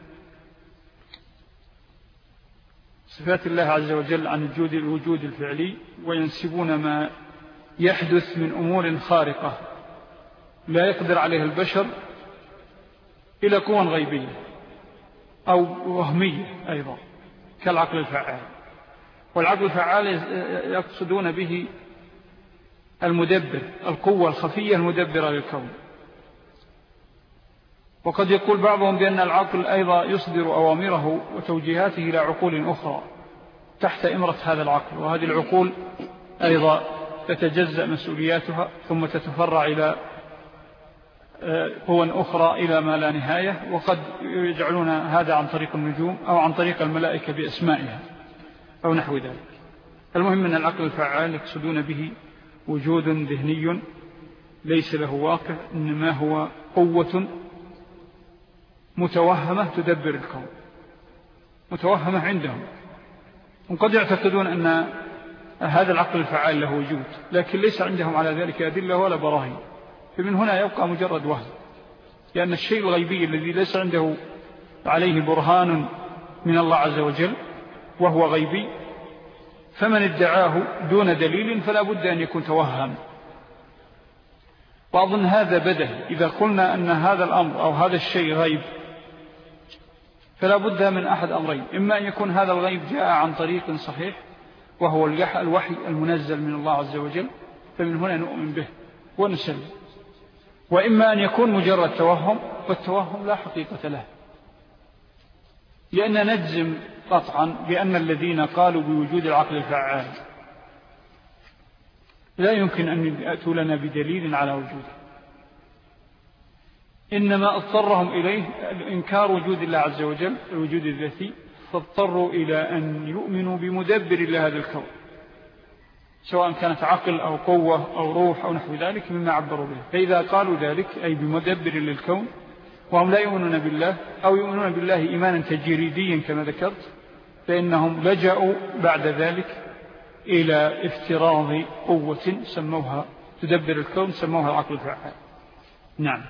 صفات الله عز وجل عن الوجود الوجود الفعلي، وينسبون ما يحدث من أمور خارقة لا يقدر عليها البشر إلى قوى غيبية أو وهمية أيضا كالعقل الفعال. والعقل الفعال يقصدون به المدبر، القوة الخفية المدبرة للكون. وقد يقول بعضهم بأن العقل أيضا يصدر أوامره وتوجيهاته إلى عقول أخرى تحت إمرة هذا العقل، وهذه العقول أيضا تتجزأ مسؤولياتها ثم تتفرع إلى قوى أخرى إلى ما لا نهاية، وقد يجعلون هذا عن طريق النجوم أو عن طريق الملائكة بأسمائها أو نحو ذلك. المهم أن العقل الفعال يقصدون به وجود ذهني ليس له واقع، إنما هو قوة متوهمة تدبر الكون، متوهمة عندهم. وقد يعتقدون أن هذا العقل الفعال له وجود، لكن ليس عندهم على ذلك أدلة ولا براهين، فمن هنا يبقى مجرد وهم، لأن الشيء الغيبي الذي ليس عنده عليه برهان من الله عز وجل وهو غيبي، فمن ادعاه دون دليل فلا بد أن يكون توهم. وأظن هذا بدهي، إذا قلنا أن هذا الأمر أو هذا الشيء غيب فلا بد من أحد أمرين: إما أن يكون هذا الغيب جاء عن طريق صحيح وهو الوحي المنزل من الله عز وجل، فمن هنا نؤمن به ونسلم، وإما أن يكون مجرد توهم، والتوهم لا حقيقة له، لأن نجزم قطعا بأن الذين قالوا بوجود العقل الفعال لا يمكن أن يأتوا لنا بدليل على وجوده، إنما اضطرهم إليه إنكار وجود الله عز وجل الوجود الذاتي، فاضطروا إلى أن يؤمنوا بمدبر الله هذا الكون، سواء كانت عقل أو قوة أو روح أو نحو ذلك مما عبروا به. فإذا قالوا ذلك أي بمدبر للكون وهم لا يؤمنون بالله أو يؤمنون بالله إيمانا تجريديا كما ذكرت، فإنهم لجأوا بعد ذلك إلى افتراض قوة سموها تدبر الكون، سموها العقل الفعال. نعم.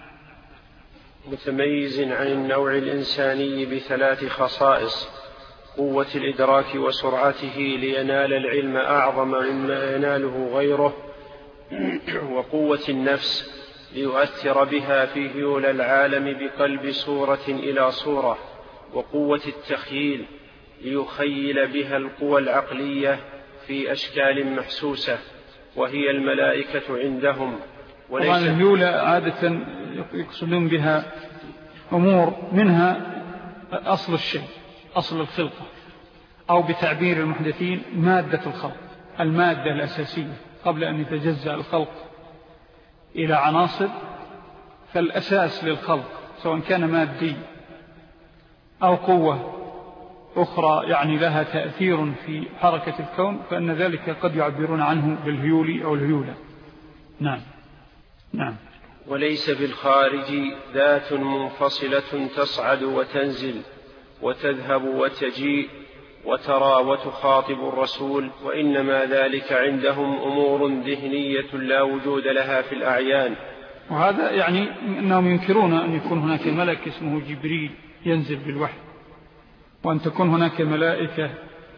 متميز عن النوع الإنساني بثلاث خصائص: قوة الإدراك وسرعته لينال العلم أعظم مما يناله غيره، وقوة النفس ليؤثر بها في هيول العالم بقلب صورة إلى صورة، وقوة التخييل ليخيل بها القوى العقلية في أشكال محسوسة، وهي الملائكة عندهم. طبعا الهيول عادة يقصدون بها أمور منها أصل الشيء، أصل الخلقة، أو بتعبير المحدثين مادة الخلق، المادة الأساسية قبل أن يتجزأ الخلق إلى عناصر، فالأساس للخلق سواء كان مادي أو قوة أخرى يعني لها تأثير في حركة الكون، فإن ذلك قد يعبرون عنه بالهيول أو الهيولة. نعم. نعم. وليس بالخارج ذات منفصلة تصعد وتنزل وتذهب وتجيء وترى وتخاطب الرسول، وإنما ذلك عندهم أمور ذهنية لا وجود لها في الأعيان. وهذا يعني أنهم ينكرون أن يكون هناك ملك اسمه جبريل ينزل بالوحي، وأن تكون هناك ملائكة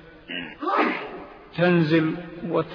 تنزل وت...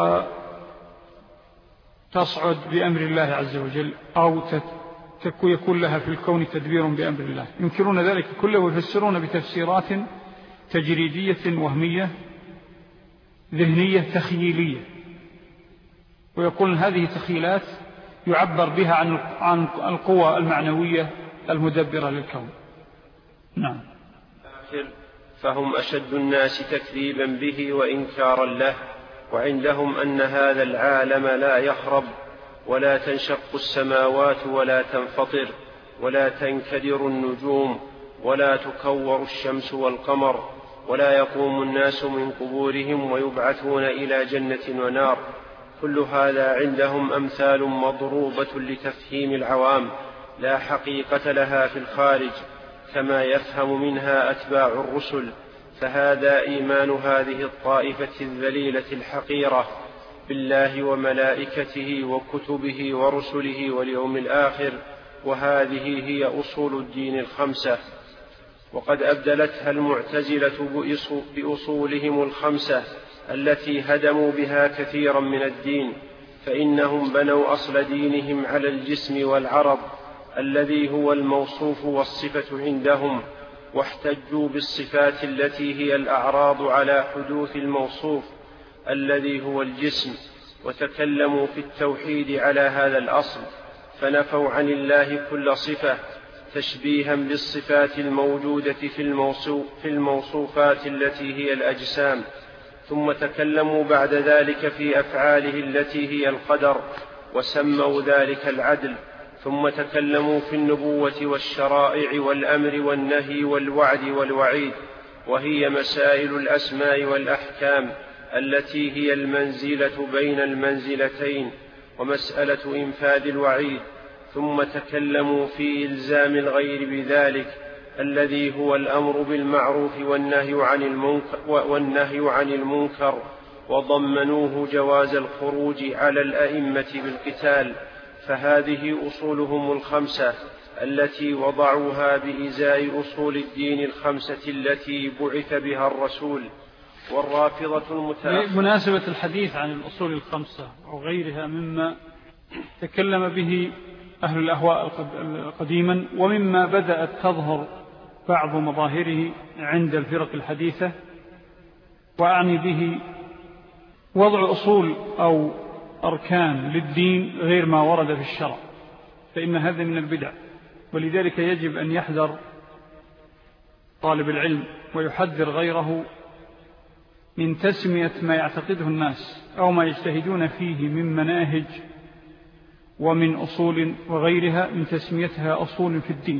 وتصعد بأمر الله عز وجل، أو يكون لها في الكون تدبير بأمر الله. ينكرون ذلك كله ويفسرون بتفسيرات تجريدية وهمية ذهنية تخيلية، ويقول هذه تخيلات يعبر بها عن عن القوى المعنوية المدبرة للكون. نعم. فهم أشد الناس تكذيبا به وإنكارا له، وعندهم أن هذا العالم لا يخرب ولا تنشق السماوات ولا تنفطر ولا تنكدر النجوم ولا تكور الشمس والقمر، ولا يقوم الناس من قبورهم ويبعثون إلى جنة ونار. كل هذا عندهم أمثال مضروبة لتفهيم العوام لا حقيقة لها في الخارج، كما يفهم منها أتباع الرسل. فهذا إيمان هذه الطائفة الذليلة الحقيرة بالله وملائكته وكتبه ورسله واليوم الآخر، وهذه هي أصول الدين الخمسة. وقد أبدلتها المعتزلة بأصولهم الخمسة التي هدموا بها كثيرا من الدين، فإنهم بنوا أصل دينهم على الجسم والعرض الذي هو الموصوف والصفة عندهم، واحتجوا بالصفات التي هي الأعراض على حدوث الموصوف الذي هو الجسم، وتكلموا في التوحيد على هذا الأصل، فنفوا عن الله كل صفة تشبيها بالصفات الموجودة في الموصوفات التي هي الأجسام. ثم تكلموا بعد ذلك في أفعاله التي هي القدر، وسموا ذلك العدل. ثم تكلموا في النبوة والشرائع والأمر والنهي والوعد والوعيد، وهي مسائل الأسماء والأحكام التي هي المنزلة بين المنزلتين، ومسألة إنفاذ الوعيد. ثم تكلموا في إلزام الغير بذلك الذي هو الأمر بالمعروف والنهي عن المنكر, والنهي عن المنكر وضمنوه جواز الخروج على الأئمة بالقتال. فهذه أصولهم الخمسة التي وضعوها بإزاء أصول الدين الخمسة التي بعث بها الرسول. والرافضة المتأخرة بمناسبة الحديث عن الأصول الخمسة وغيرها مما تكلم به أهل الأهواء قديما، ومما بدأت تظهر بعض مظاهره عند الفرق الحديثة، وأعني به وضع أصول أو أركان للدين غير ما ورد في الشرع، فإن هذا من البدع. ولذلك يجب أن يحذر طالب العلم ويحذر غيره من تسمية ما يعتقده الناس أو ما يجتهدون فيه من مناهج ومن أصول وغيرها، من تسميتها أصول في الدين،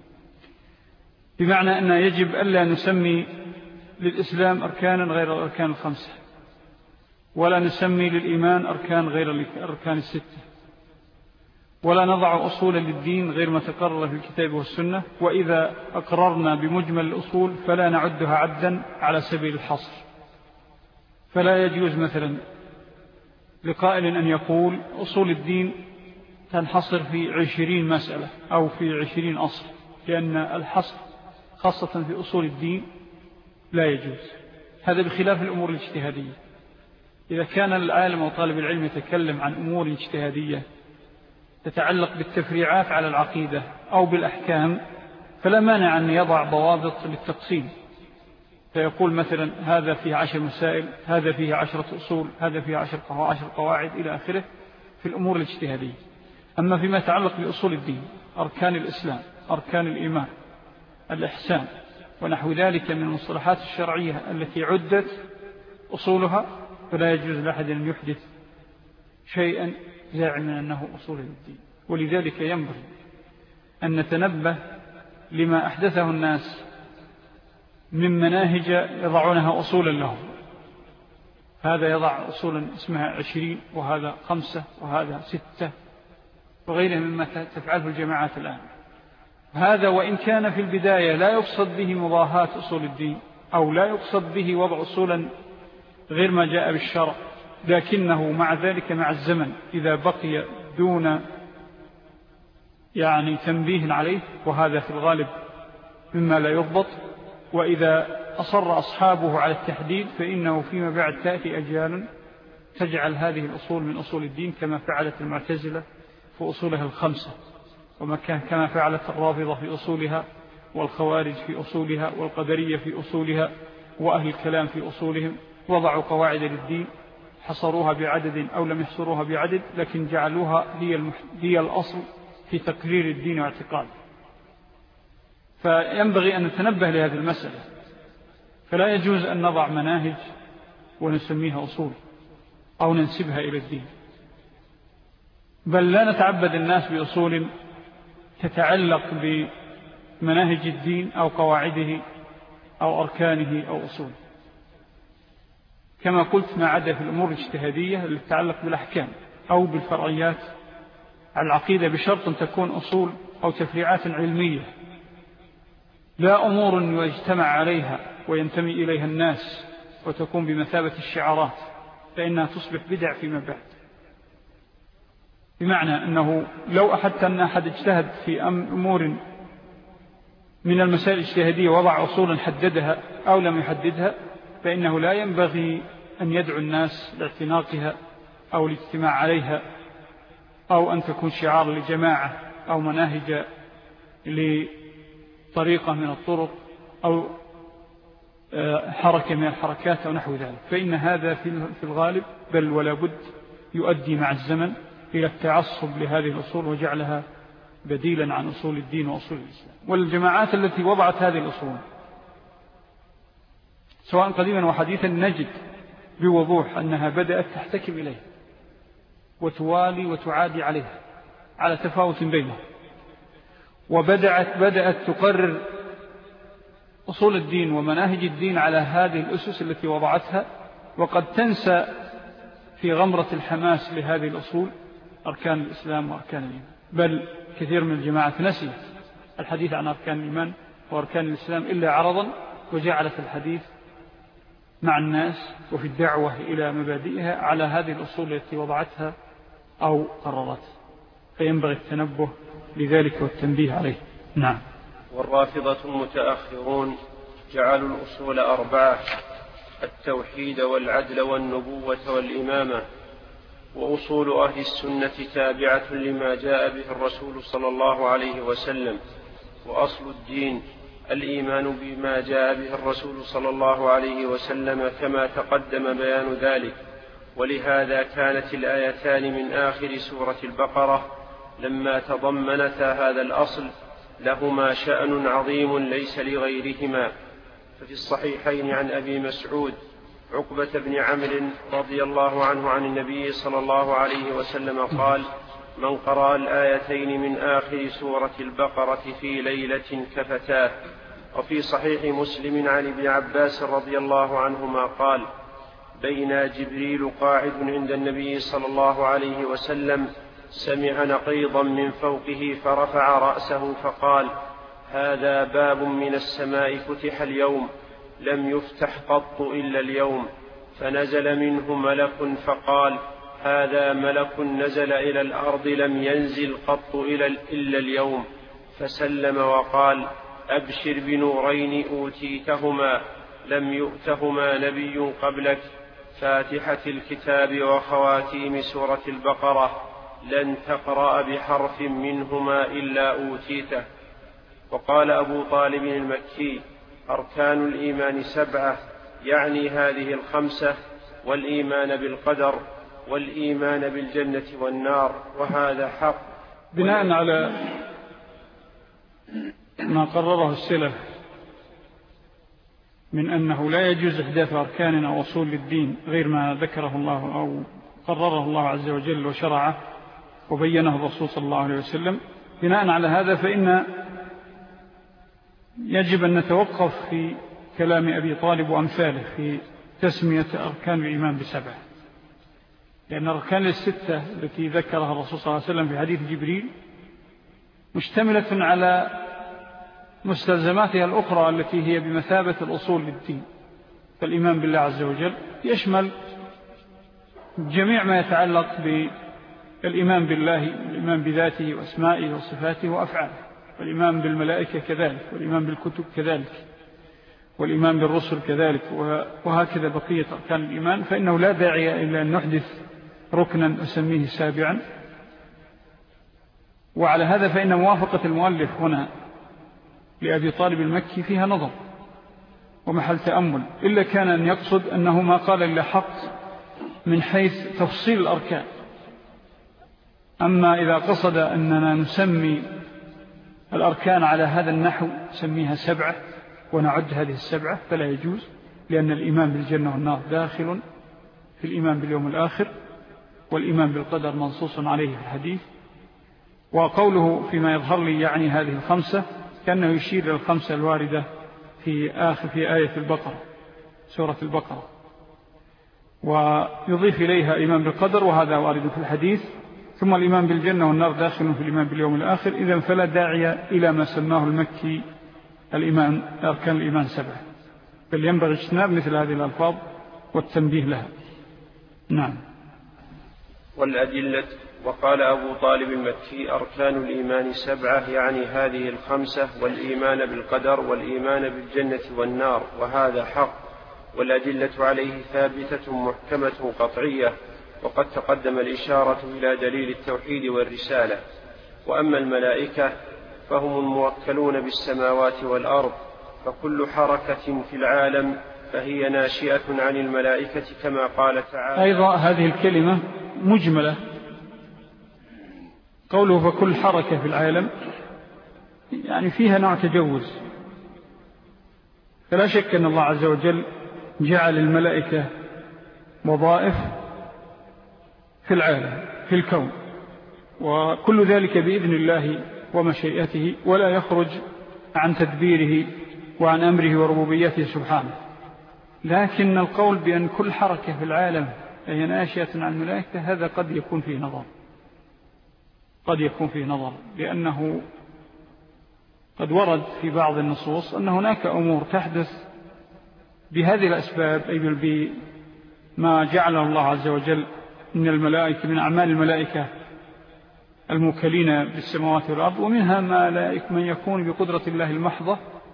بمعنى أن يجب ألا نسمي للإسلام أركانا غير الأركان الخمسة، ولا نسمي للإيمان أركان غير الأركان الستة، ولا نضع أصولا للدين غير ما تقرر في الكتاب والسنة. وإذا أقررنا بمجمل الأصول فلا نعدها عدا على سبيل الحصر. فلا يجوز مثلا لقائل أن يقول أصول الدين تنحصر في عشرين مسألة أو في عشرين أصل، لأن الحصر خاصة في أصول الدين لا يجوز. هذا بخلاف الأمور الاجتهادية. إذا كان العالم وطالب العلم يتكلم عن أمور اجتهادية تتعلق بالتفريعات على العقيدة أو بالأحكام، فلا مانع أن يضع ضوابط للتقسيم، فيقول مثلا هذا فيه عشر مسائل، هذا فيه عشرة أصول، هذا فيه عشر قواعد إلى آخره في الأمور الاجتهادية. أما فيما يتعلق بأصول الدين، أركان الإسلام، أركان الإيمان، الإحسان ونحو ذلك من المصطلحات الشرعية التي عدت أصولها، فلا يجوز لأحد أن يحدث شيئا زاعما أنه أصول الدين. ولذلك ينبغي أن نتنبه لما أحدثه الناس من مناهج يضعونها أصولا لهم. هذا يضع أصولا اسمها عشرين، وهذا خمسة، وهذا ستة، وغيرها مما تفعله الجماعات الآن. هذا وإن كان في البداية لا يقصد به مضاهاة أصول الدين، أو لا يقصد به وضع أصولا غير ما جاء بالشرع، لكنه مع ذلك مع الزمن إذا بقي دون يعني تنبيه عليه، وهذا في الغالب مما لا يضبط، وإذا أصر أصحابه على التحديد فإنه فيما بعد تأتي أجيال تجعل هذه الأصول من أصول الدين، كما فعلت المعتزلة في أصولها الخمسة، وكما فعلت الرافضة في أصولها، والخوارج في أصولها، والقدرية في أصولها، وأهل الكلام في أصولهم. وضعوا قواعد للدين حصروها بعدد أو لم يحصروها بعدد، لكن جعلوها هي, المح... هي الأصل في تقرير الدين واعتقاد. فينبغي أن نتنبه لهذه المسألة، فلا يجوز أن نضع مناهج ونسميها أصول أو ننسبها إلى الدين، بل لا نتعبد الناس بأصول تتعلق بمناهج الدين أو قواعده أو أركانه أو أصوله، كما قلت ما عدا في الأمور الاجتهادية اللي تتعلق بالأحكام أو بالفرعيات على العقيدة، بشرط أن تكون أصول أو تفريعات علمية، لا أمور يجتمع عليها وينتمي إليها الناس وتكون بمثابة الشعارات، فإنها تصبح بدع فيما بعد. بمعنى أنه لو أحدت أن أحد اجتهد في أمور من المسائل الاجتهادية وضع أصولا حددها أو لم يحددها، فإنه لا ينبغي أن يدعو الناس لاعتناقها أو الاجتماع عليها، أو أن تكون شعار لجماعة أو مناهج لطريقة من الطرق أو حركة من الحركات أو نحو ذلك، فإن هذا في الغالب بل ولا بد يؤدي مع الزمن إلى التعصب لهذه الأصول وجعلها بديلا عن أصول الدين وأصول الإسلام. والجماعات التي وضعت هذه الأصول سواء قديما وحديثا نجد بوضوح أنها بدأت تحتكم إليه وتوالي وتعادي عليها على تفاوت بينهم، وبدأت بدأت تقرر أصول الدين ومناهج الدين على هذه الأسس التي وضعتها، وقد تنسى في غمرة الحماس لهذه الأصول أركان الإسلام وأركان الإيمان. بل كثير من الجماعات نسيت الحديث عن أركان الإيمان وأركان الإسلام إلا عرضا، وجعلت الحديث مع الناس وفي الدعوة إلى مبادئها على هذه الأصول التي وضعتها أو قررتها، فينبغي التنبه لذلك والتنبيه عليه. نعم. والرافضة المتأخرون جعلوا الأصول أربعة: التوحيد والعدل والنبوة والإمامة. وأصول أهل السنة تابعة لما جاء به الرسول صلى الله عليه وسلم. وأصل الدين الإيمان بما جاء به الرسول صلى الله عليه وسلم كما تقدم بيان ذلك. ولهذا كانت الآيتان من آخر سورة البقرة لما تضمنتا هذا الأصل لهما شأن عظيم ليس لغيرهما. ففي الصحيحين عن أبي مسعود عقبة بن عمرو رضي الله عنه عن النبي صلى الله عليه وسلم قال: من قرأ الآيتين من آخر سورة البقرة في ليلة كفتاه. وفي صحيح مسلم عن ابن عباس رضي الله عنهما قال: بين جبريل قاعد عند النبي صلى الله عليه وسلم سمع نقيضا من فوقه فرفع رأسه فقال: هذا باب من السماء فتح اليوم لم يفتح قط إلا اليوم. فنزل منه ملك فقال: هذا ملك نزل إلى الأرض لم ينزل قط إلا اليوم. فسلم وقال: أبشر بنورين أوتيتهما لم يؤتهما نبي قبلك، فاتحة الكتاب وخواتيم سورة البقرة، لن تقرأ بحرف منهما إلا أوتيته. وقال أبو طالب المكي: أركان الإيمان سبعة، يعني هذه الخمسة: والإيمان بالقدر، والإيمان بالجنة والنار، وهذا حق. بناء على ما قرره السلف من أنه لا يجوز إحداث أركان أو أصول للدين غير ما ذكره الله أو قرره الله عز وجل وشرعه وبينه الرسول صلى الله عليه وسلم، بناء على هذا فإن يجب أن نتوقف في كلام أبي طالب وأمثاله في تسمية أركان الإيمان بسبعة، لأن الأركان الستة التي ذكرها الرسول صلى الله عليه وسلم في حديث جبريل مشتملة على مستلزماتها الأخرى التي هي بمثابة الأصول للدين. فالإيمان بالله عز وجل يشمل جميع ما يتعلق بالإيمان بالله، الإيمان بذاته وأسمائه وصفاته وأفعاله، والإيمان بالملائكة كذلك، والإيمان بالكتب كذلك، والإيمان بالرسل كذلك، وهكذا بقية أركان الإيمان. فإنه لا داعي إلا أن نحدث ركنا أسميه سابعا. وعلى هذا فإن موافقة المؤلف هنا لأبي طالب المكي فيها نظر ومحل تأمل، إلا كان أن يقصد أنه ما قال إلا حق من حيث تفصيل الأركان. أما إذا قصد أننا نسمي الأركان على هذا النحو سميها سبعة ونعد هذه السبعة فلا يجوز، لأن الإيمان بالجنة والنار داخل في الإيمان باليوم الآخر، والإيمان بالقدر منصوص عليه في الحديث. وقوله فيما يظهر لي يعني هذه الخمسة كأنه يشير إلى الخمسة الواردة في آخر في آية البقرة سورة البقرة، ويضيف إليها إيمان بالقدر، وهذا وارد في الحديث. ثم الإيمان بالجنة والنار داخل في الإيمان باليوم الآخر. إذن فلا داعي إلى ما سماه المكي الإيمان أركان الإيمان سبعة، بل ينبغي اجتناب مثل هذه الألفاظ والتنبيه لها. نعم. والأدلة. وقال أبو طالب المكي: أركان الإيمان سبعة، يعني هذه الخمسة: والإيمان بالقدر، والإيمان بالجنة والنار، وهذا حق، والأدلة عليه ثابتة محكمة قطعية، وقد تقدم الإشارة إلى دليل التوحيد والرسالة. وأما الملائكة فهم الموكلون بالسماوات والأرض، فكل حركة في العالم فهي ناشئة عن الملائكة كما قال تعالى. أيضا هذه الكلمة مجملة، قوله فكل حركة في العالم يعني فيها نوع تجوز. فلا شك أن الله عز وجل جعل الملائكة وظائف في العالم في الكون، وكل ذلك بإذن الله ومشيئته، ولا يخرج عن تدبيره وعن أمره وربوبيته سبحانه. لكن القول بأن كل حركة في العالم هي ناشئة عن الملائكة هذا قد يكون فيه نظر قد يكون فيه نظر لأنه قد ورد في بعض النصوص أن هناك أمور تحدث بهذه الأسباب، أي بما جعله الله عز وجل من الملائكة، من أعمال الملائكة الموكلين بالسماوات والأرض، ومنها ما من يكون بقدرة الله المحضة،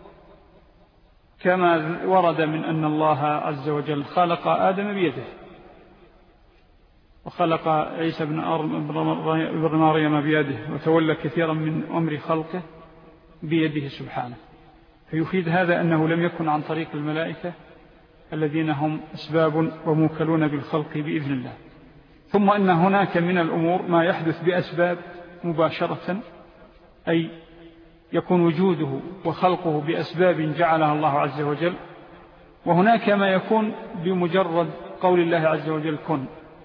كما ورد من أن الله عز وجل خلق آدم بيده، وخلق عيسى بن مريم بيده، وتولى كثيرا من أمر خلقه بيده سبحانه. فيفيد هذا أنه لم يكن عن طريق الملائكة الذين هم أسباب وموكلون بالخلق بإذن الله. ثم أن هناك من الأمور ما يحدث بأسباب مباشرة، أي يكون وجوده وخلقه بأسباب جعلها الله عز وجل، وهناك ما يكون بمجرد قول الله عز وجل كن.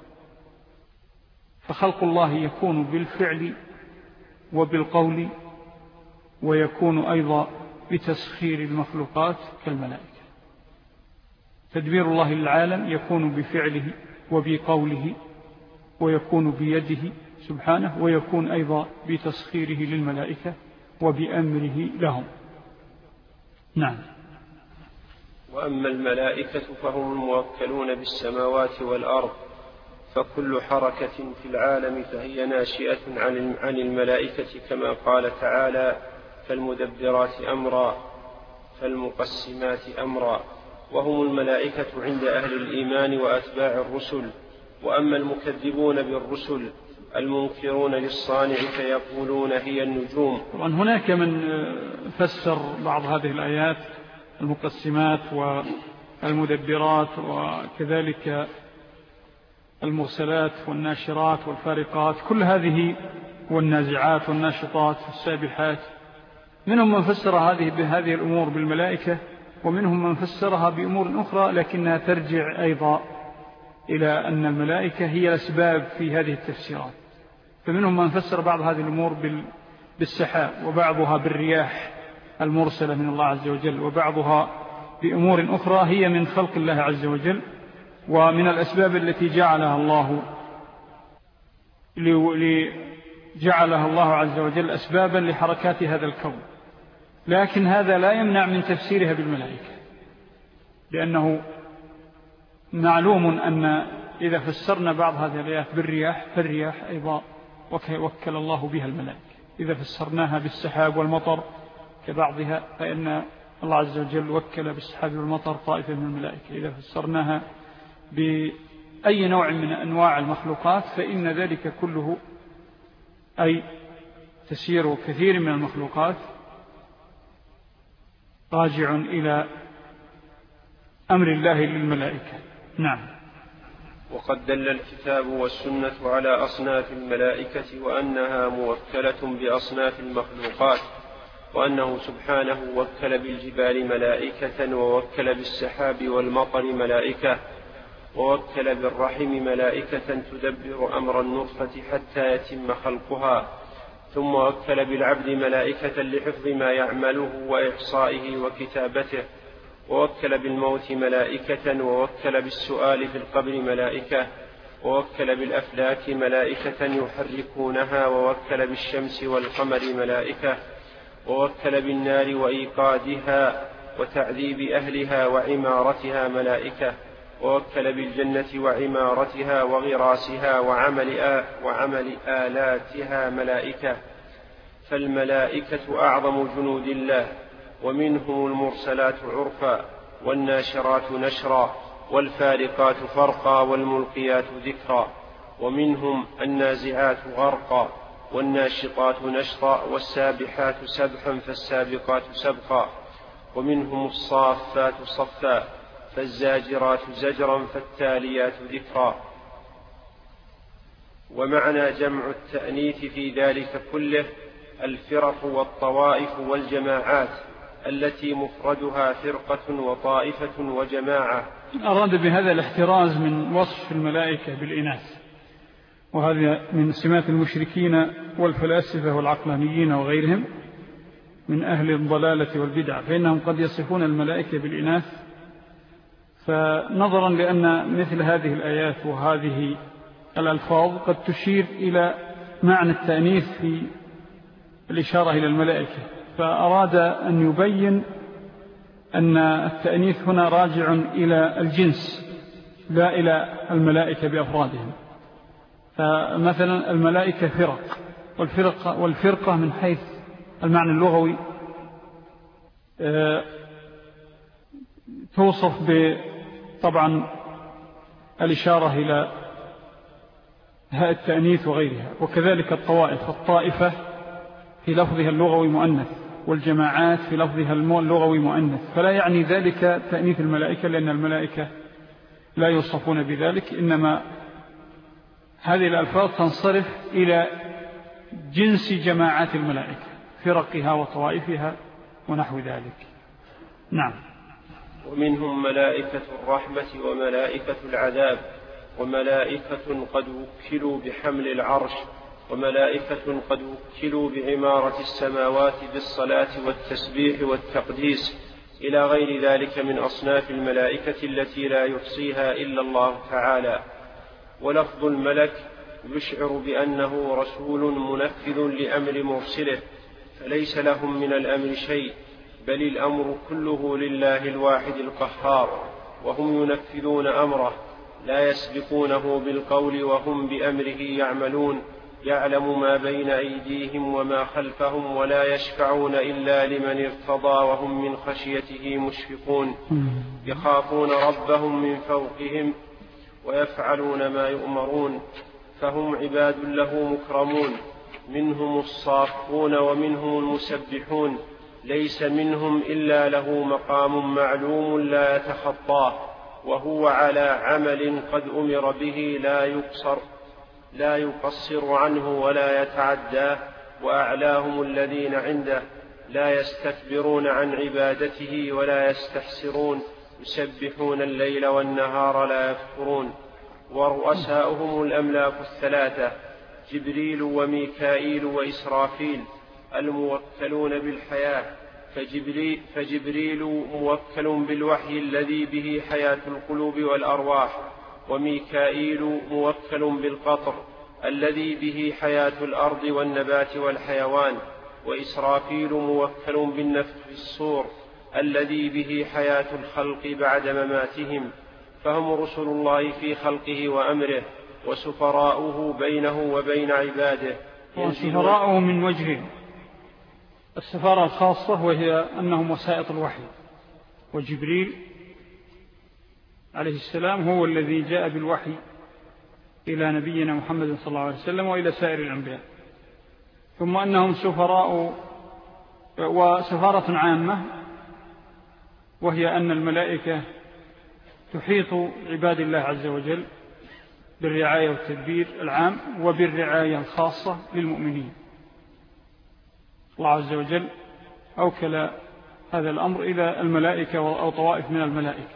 فخلق الله يكون بالفعل وبالقول، ويكون أيضا بتسخير المخلوقات كالملائكة. تدبير الله للعالم يكون بفعله وبقوله، ويكون بيده سبحانه، ويكون أيضا بتسخيره للملائكة وبأمره لهم. نعم. وأما الملائكة فهم الموكلون بالسماوات والأرض، فكل حركة في العالم فهي ناشئة عن الملائكة كما قال تعالى: فالمدبرات أمرا فالمقسمات أمرا. وهم الملائكة عند أهل الإيمان وأتباع الرسل. وأما المكذبون بالرسل المنكرون للصانع فيقولون هي النجوم. طبعا هناك من فسر بعض هذه الآيات المقسمات والمدبرات، وكذلك المرسلات والناشرات والفارقات، كل هذه والنازعات والناشطات والسابحات. منهم من فسر هذه بهذه الأمور بالملائكة، ومنهم من فسرها بأمور أخرى لكنها ترجع أيضا إلى أن الملائكة هي الأسباب في هذه التفسيرات. فمنهم من فسر بعض هذه الأمور بالسحاب، وبعضها بالرياح المرسلة من الله عز وجل، وبعضها بأمور أخرى هي من خلق الله عز وجل، ومن الأسباب التي جعلها الله جعلها الله عز وجل أسبابا لحركات هذا الكون. لكن هذا لا يمنع من تفسيرها بالملائكة، لأنه معلوم أن إذا فسرنا بعض هذه الآيات بالرياح فالرياح أيضا وكل الله بها الملائكة. إذا فسرناها بالسحاب والمطر كبعضها فإن الله عز وجل وكل بالسحاب والمطر طائفة من الملائكة. إذا فسرناها بأي نوع من أنواع المخلوقات فإن ذلك كله، أي تسير كثير من المخلوقات، راجع إلى أمر الله للملائكة. نعم. وقد دل الكتاب والسنة على أصناف الملائكة وأنها موكلة بأصناف المخلوقات، وأنه سبحانه وكل بالجبال ملائكة، ووكل بالسحاب والمطر ملائكة، ووكل بالرحم ملائكة تدبر أمر النطفة حتى يتم خلقها، ثم وكل بالعبد ملائكة لحفظ ما يعمله وإحصائه وكتابته، ووكل بالموت ملائكة، ووكل بالسؤال في القبر ملائكة، ووكل بالأفلاك ملائكة يحركونها، ووكل بالشمس والقمر ملائكة، ووكل بالنار وإيقادها وتعذيب أهلها وعمارتها ملائكة، ووكل بالجنة وعمارتها وغراسها وعمل, آ وعمل آلاتها ملائكة. فالملائكة أعظم جنود الله، ومنهم المرسلات عرفا، والناشرات نشرا، والفارقات فرقا، والملقيات ذكرا، ومنهم النازعات غرقا، والناشطات نشطا، والسابحات سبحا، فالسابقات سبقا، ومنهم الصافات صفا، فالزاجرات زجرا، فالتاليات ذكرا. ومعنى جمع التأنيث في ذلك كله الفرق والطوائف والجماعات التي مفردها فرقة وطائفة وجماعة. أراد بهذا الاحتراز من وصف الملائكة بالإناث، وهذا من سمات المشركين والفلاسفة والعقلانيين وغيرهم من أهل الضلالة والبدع، فإنهم قد يصفون الملائكة بالإناث. فنظرا لأن مثل هذه الآيات وهذه الألفاظ قد تشير إلى معنى التأنيث في الإشارة إلى الملائكة، فأراد أن يبين أن التأنيث هنا راجع إلى الجنس لا إلى الملائكة بأفرادهم. فمثلا الملائكة فرق، والفرقة, والفرقة من حيث المعنى اللغوي توصف بطبعا الإشارة إلى هاء التأنيث وغيرها، وكذلك الطوائف، الطائفة في لفظها اللغوي مؤنث، والجماعات في لفظها اللغوي مؤنث، فلا يعني ذلك تأنيث الملائكة، لأن الملائكة لا يوصفون بذلك، إنما هذه الألفاظ تنصرف إلى جنس جماعات الملائكة، فرقها وطوائفها ونحو ذلك. نعم. ومنهم ملائكة الرحمة وملائكة العذاب، وملائكة قد وكلوا بحمل العرش، وملائكة قد وكلوا بعمارة السماوات بالصلاة والتسبيح والتقديس، إلى غير ذلك من أصناف الملائكة التي لا يحصيها إلا الله تعالى. ولفظ الملك يشعر بأنه رسول منفذ لأمر مرسله، فليس لهم من الأمر شيء، بل الأمر كله لله الواحد القهار، وهم ينفذون أمره، لا يسبقونه بالقول وهم بأمره يعملون، يعلم ما بين أيديهم وما خلفهم، ولا يشفعون إلا لمن ارتضى، وهم من خشيته مشفقون، يخافون ربهم من فوقهم ويفعلون ما يؤمرون، فهم عباد له مكرمون، منهم الصافون ومنهم المسبحون، ليس منهم إلا له مقام معلوم لا يتخطاه، وهو على عمل قد أمر به لا يقصر لا يقصر عنه ولا يتعداه. وأعلاهم الذين عنده لا يستكبرون عن عبادته ولا يستحسرون، يسبحون الليل والنهار لا يفترون. ورؤساؤهم الأملاك الثلاثة، جبريل وميكائيل وإسرافيل، الموكلون بالحياة، فجبريل, فجبريل موكل بالوحي الذي به حياة القلوب والأرواح، وميكائيل موكل بالقطر الذي به حياة الأرض والنبات والحيوان، وإسرافيل موكل بالنفخ في الصور الذي به حياة الخلق بعد مماتهم. فهم رسل الله في خلقه وأمره، وسفراؤه بينه وبين عباده. وسفراؤه من وجهين: السفارة الخاصة وهي أنهم وسائط الوحي، وجبريل عليه السلام هو الذي جاء بالوحي إلى نبينا محمد صلى الله عليه وسلم وإلى سائر الأنبياء. ثم أنهم سفراء وسفارة عامة، وهي أن الملائكة تحيط عباد الله عز وجل بالرعاية والتدبير العام وبالرعاية الخاصة للمؤمنين. الله عز وجل أوكل هذا الأمر إلى الملائكة أو طوائف من الملائكة،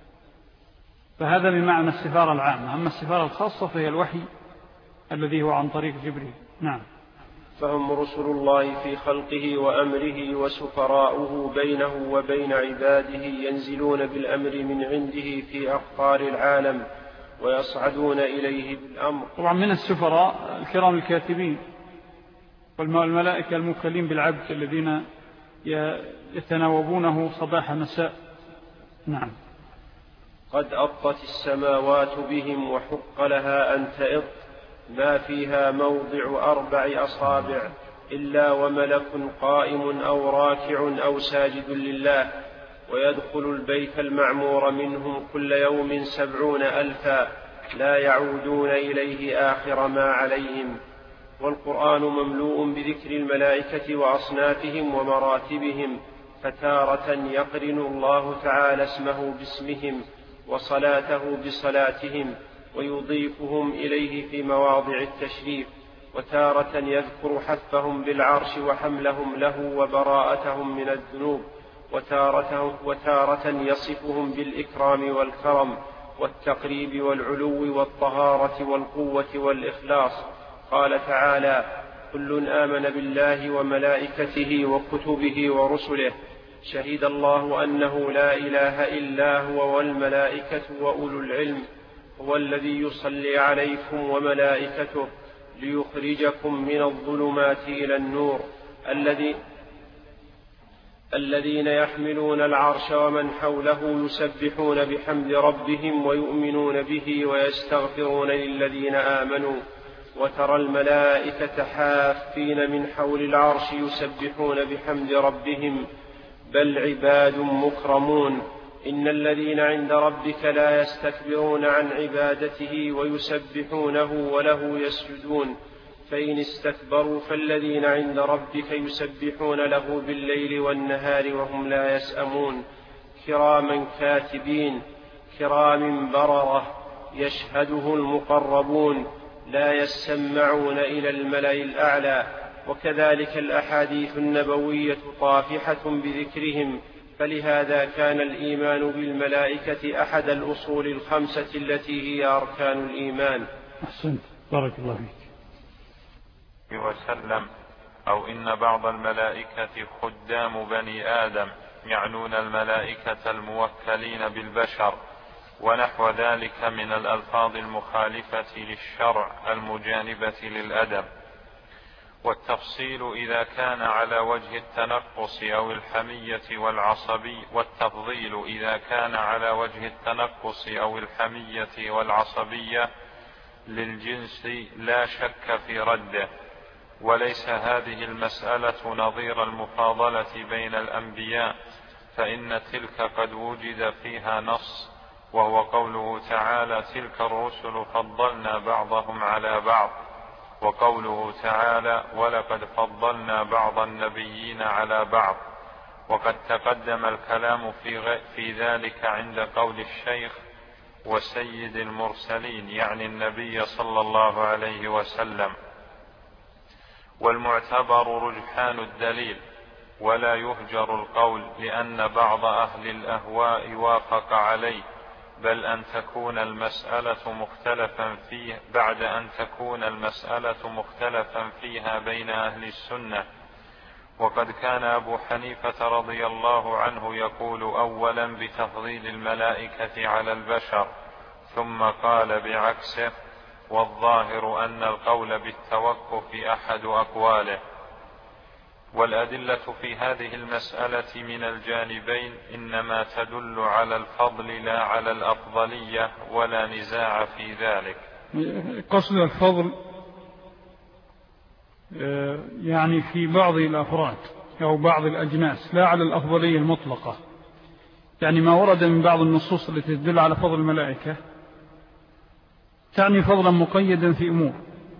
فهذا بمعنى السفارة العامة. أما السفارة الخاصة فهي الوحي الذي هو عن طريق جبريل. نعم. فهم رسل الله في خلقه وأمره وسفراؤه بينه وبين عباده، ينزلون بالأمر من عنده في أقطار العالم ويصعدون إليه بالأمر. طبعا من السفراء الكرام الكاتبين والملائكة الموكلين بالعبد الذين يتناوبونه صباح مساء. نعم. قد أطت السماوات بهم وحق لها أن تئط، ما فيها موضع أربع أصابع إلا وملك قائم أو راكع أو ساجد لله، ويدخل البيت المعمور منهم كل يوم سبعون ألفا لا يعودون إليه آخر ما عليهم. والقرآن مملوء بذكر الملائكة وأصنافهم ومراتبهم، فتارة يقرن الله تعالى اسمه باسمهم وصلاته بصلاتهم ويضيفهم إليه في مواضع التشريف، وتارة يذكر حفهم بالعرش وحملهم له وبراءتهم من الذنوب، وتارة, وتارة يصفهم بالإكرام والكرم والتقريب والعلو والطهارة والقوة والإخلاص. قال تعالى: كل آمن بالله وملائكته وكتبه ورسله، شهد الله أنه لا إله إلا هو والملائكة وأولو العلم، هو الذي يصلي عليكم وملائكته ليخرجكم من الظلمات إلى النور، الذي الذين يحملون العرش ومن حوله يسبحون بحمد ربهم ويؤمنون به ويستغفرون للذين آمنوا. وترى الملائكة حافين من حول العرش يسبحون بحمد ربهم، بل عباد مكرمون. إن الذين عند ربك لا يستكبرون عن عبادته ويسبحونه وله يسجدون، فإن استكبروا فالذين عند ربك يسبحون له بالليل والنهار وهم لا يسأمون، كراما كاتبين كرام بررة يشهده المقربون لا يسمعون إلى الملأ الأعلى. وكذلك الأحاديث النبوية طافحة بذكرهم، فلهذا كان الإيمان بالملائكة أحد الأصول الخمسة التي هي أركان الإيمان. أحسنت، بارك الله فيك. وسلم أو إن بعض الملائكة خدام بني آدم، يعنون الملائكة الموكلين بالبشر، ونحو ذلك من الألفاظ المخالفة للشرع المجانبة للأدب. والتفصيل إذا كان على وجه التنقص أو الحمية والعصبي والتفضيل إذا كان على وجه التنقص أو الحمية والعصبية للجنس لا شك في رده. وليس هذه المسألة نظير المفاضلة بين الأنبياء، فإن تلك قد وجد فيها نص، وهو قوله تعالى: تلك الرسل فضلنا بعضهم على بعض، وقوله تعالى: ولقد فضلنا بعض النبيين على بعض. وقد تقدم الكلام في, في ذلك عند قول الشيخ: وسيد المرسلين، يعني النبي صلى الله عليه وسلم. والمعتبر رجحان الدليل، ولا يهجر القول، لأن بعض أهل الأهواء وافق عليه، بل أن تكون المسألة مختلفا فيه بعد أن تكون المسألة مختلفا فيها بين أهل السنة. وقد كان أبو حنيفة رضي الله عنه يقول أولا بتفضيل الملائكة على البشر، ثم قال بعكسه، والظاهر أن القول بالتوقف أحد أقواله. والأدلة في هذه المسألة من الجانبين إنما تدل على الفضل لا على الأفضلية، ولا نزاع في ذلك. قصد الفضل يعني في بعض الأفراد أو بعض الأجناس، لا على الأفضلية المطلقة. يعني ما ورد من بعض النصوص التي تدل على فضل الملائكة تعني فضلا مقيدا في أمور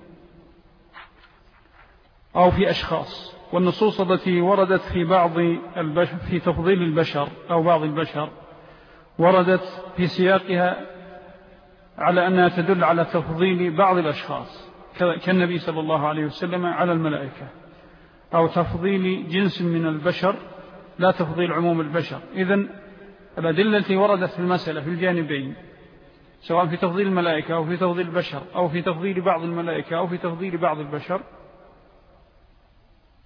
أو في أشخاص. والنصوص التي وردت في بعض البشر في تفضيل البشر أو بعض البشر وردت في سياقها على أنها تدل على تفضيل بعض الأشخاص كالنبي صلى الله عليه وسلم على الملائكة، أو تفضيل جنس من البشر لا تفضيل عموم البشر. إذن الأدلة التي وردت في المسألة في الجانبين، سواء في تفضيل الملائكة أو في تفضيل البشر أو في تفضيل بعض الملائكة أو في تفضيل بعض البشر،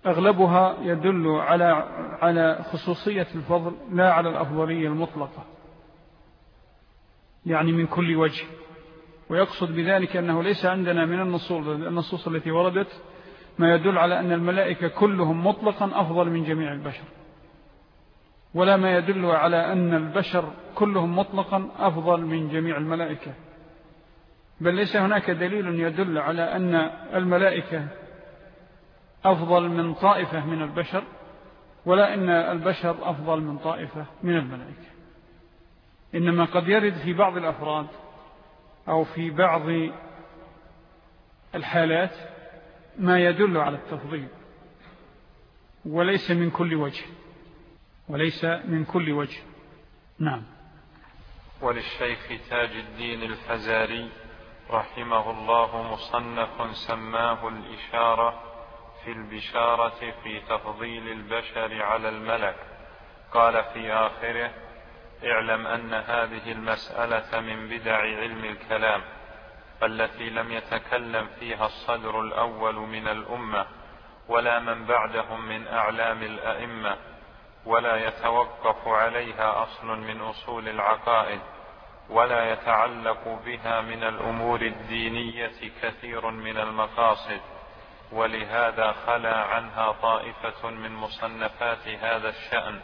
أغلبها يدل على على خصوصية الفضل لا على الأفضلية المطلقة، يعني من كل وجه. ويقصد بذلك أنه ليس عندنا من النصوص النصوص التي وردت ما يدل على أن الملائكة كلهم مطلقا أفضل من جميع البشر، ولا ما يدل على أن البشر كلهم مطلقا أفضل من جميع الملائكة، بل ليس هناك دليل يدل على أن الملائكة أفضل من طائفة من البشر، ولا أن البشر أفضل من طائفة من الملائكة. إنما قد يرد في بعض الأفراد أو في بعض الحالات ما يدل على التفضيل، وليس من كل وجه وليس من كل وجه. نعم. وللشيخ تاج الدين الفزاري رحمه الله مصنف سماه الإشارة في البشارة في تفضيل البشر على الملك. قال في آخره: اعلم أن هذه المسألة من بدع علم الكلام التي لم يتكلم فيها الصدر الأول من الأمة ولا من بعدهم من أعلام الأئمة، ولا يتوقف عليها أصل من أصول العقائد، ولا يتعلق بها من الأمور الدينية كثير من المقاصد، ولهذا خلا عنها طائفة من مصنفات هذا الشأن،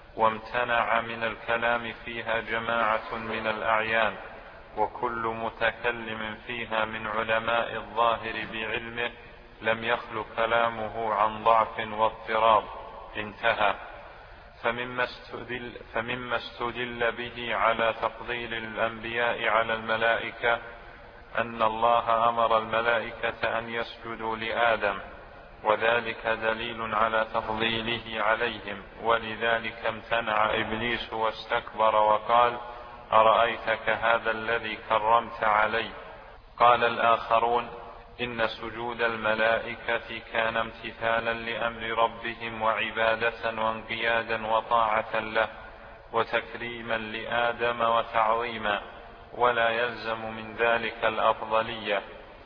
وامتنع من الكلام فيها جماعة من الأعيان، وكل متكلم فيها من علماء الظاهر بعلمه لم يخل كلامه عن ضعف واضطراب. انتهى. فمما استدل, فمما استدل به على تفضيل الأنبياء على الملائكة أن الله أمر الملائكة أن يسجدوا لآدم، وذلك دليل على تفضيله عليهم، ولذلك امتنع إبليس واستكبر وقال: أرأيتك هذا كرمت كرمت علي. قال الآخرون: إن سجود الملائكة كان امتثالا لأمر ربهم وعبادة وانقيادا وطاعة له وتكريما لآدم وتعظيما، ولا يلزم من ذلك الأفضلية،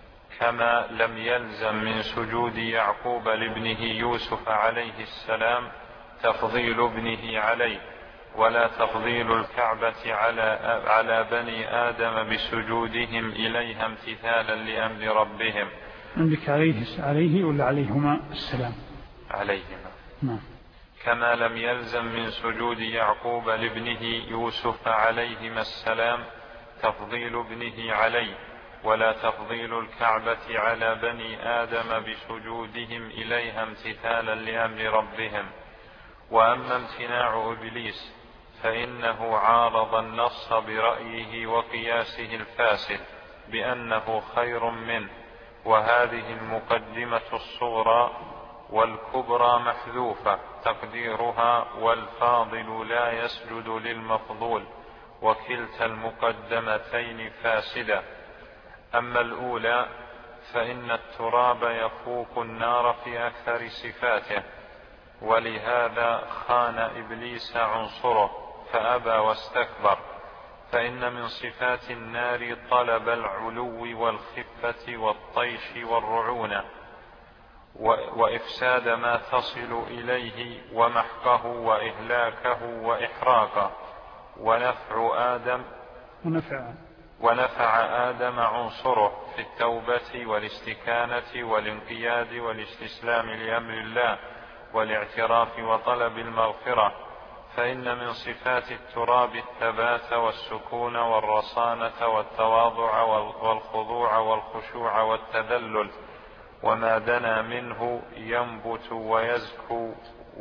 كما لم يلزم من سجود يعقوب لابنه يوسف عليه السلام تفضيل ابنه عليه، ولا تفضيل الكعبة على, على بني آدم بسجودهم إليها امتثالا لأمر ربهم. عندك عليه عليه ولا عليهما السلام؟ عليهما. نعم. كما لم يلزم من سجود يعقوب لابنه يوسف عليهما السلام تفضيل ابنه عليه، ولا تفضيل الكعبة على بني آدم بسجودهم إليها امتثالا لأمر ربهم. وأما امتناع إبليس فإنه عارض النص برأيه وقياسه الفاسد بأنه خير منه، وهذه المقدمة الصغرى، والكبرى محذوفة تقديرها: والفاضل لا يسجد للمفضول، وكلتا المقدمتين فاسدة. أما الأولى فإن التراب يفوق النار في أكثر صفاته، ولهذا خان إبليس عنصره فأبى واستكبر، فإن من صفات النار طلب العلو والخفة والطيش والرعونة، وإفساد ما تصل إليه ومحقه وإهلاكه وإحراقه. ونفع آدم ونفع ونفع آدم عنصره في التوبة والاستكانة والانقياد والاستسلام لأمر الله والاعتراف وطلب المغفرة، فإن من صفات التراب الثبات والسكون والرصانة والتواضع والخضوع والخشوع والتذلل، وما دنا منه ينبت ويزكو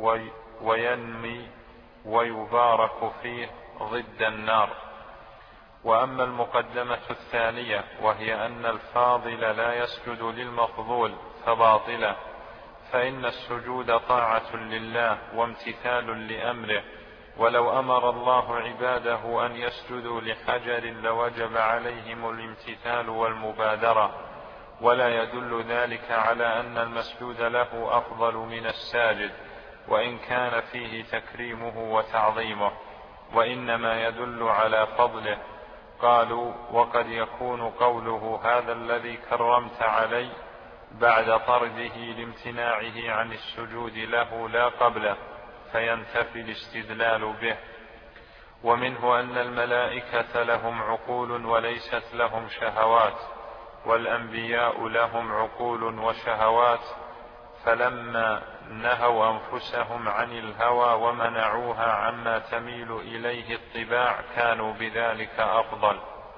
وينمي ويبارك فيه ضد النار. وأما المقدمة الثانية وهي أن الفاضل لا يسجد للمفضول فباطلة، فإن السجود طاعة لله وامتثال لأمره، ولو أمر الله عباده أن يسجدوا لحجر لوجب عليهم الامتثال والمبادرة، ولا يدل ذلك على أن المسجود له أفضل من الساجد وإن كان فيه تكريمه وتعظيمه، وإنما يدل على فضله. قالوا: وقد يكون قوله هذا الذي كرمت علي بعد طرده لامتناعه عن السجود له لا قبله، فينتفي الاستدلال به. ومنه أن الملائكة لهم عقول وليست لهم شهوات، والأنبياء لهم عقول وشهوات، فلما نهوا أنفسهم عن الهوى ومنعوها عما تميل إليه الطباع كانوا بذلك أفضل.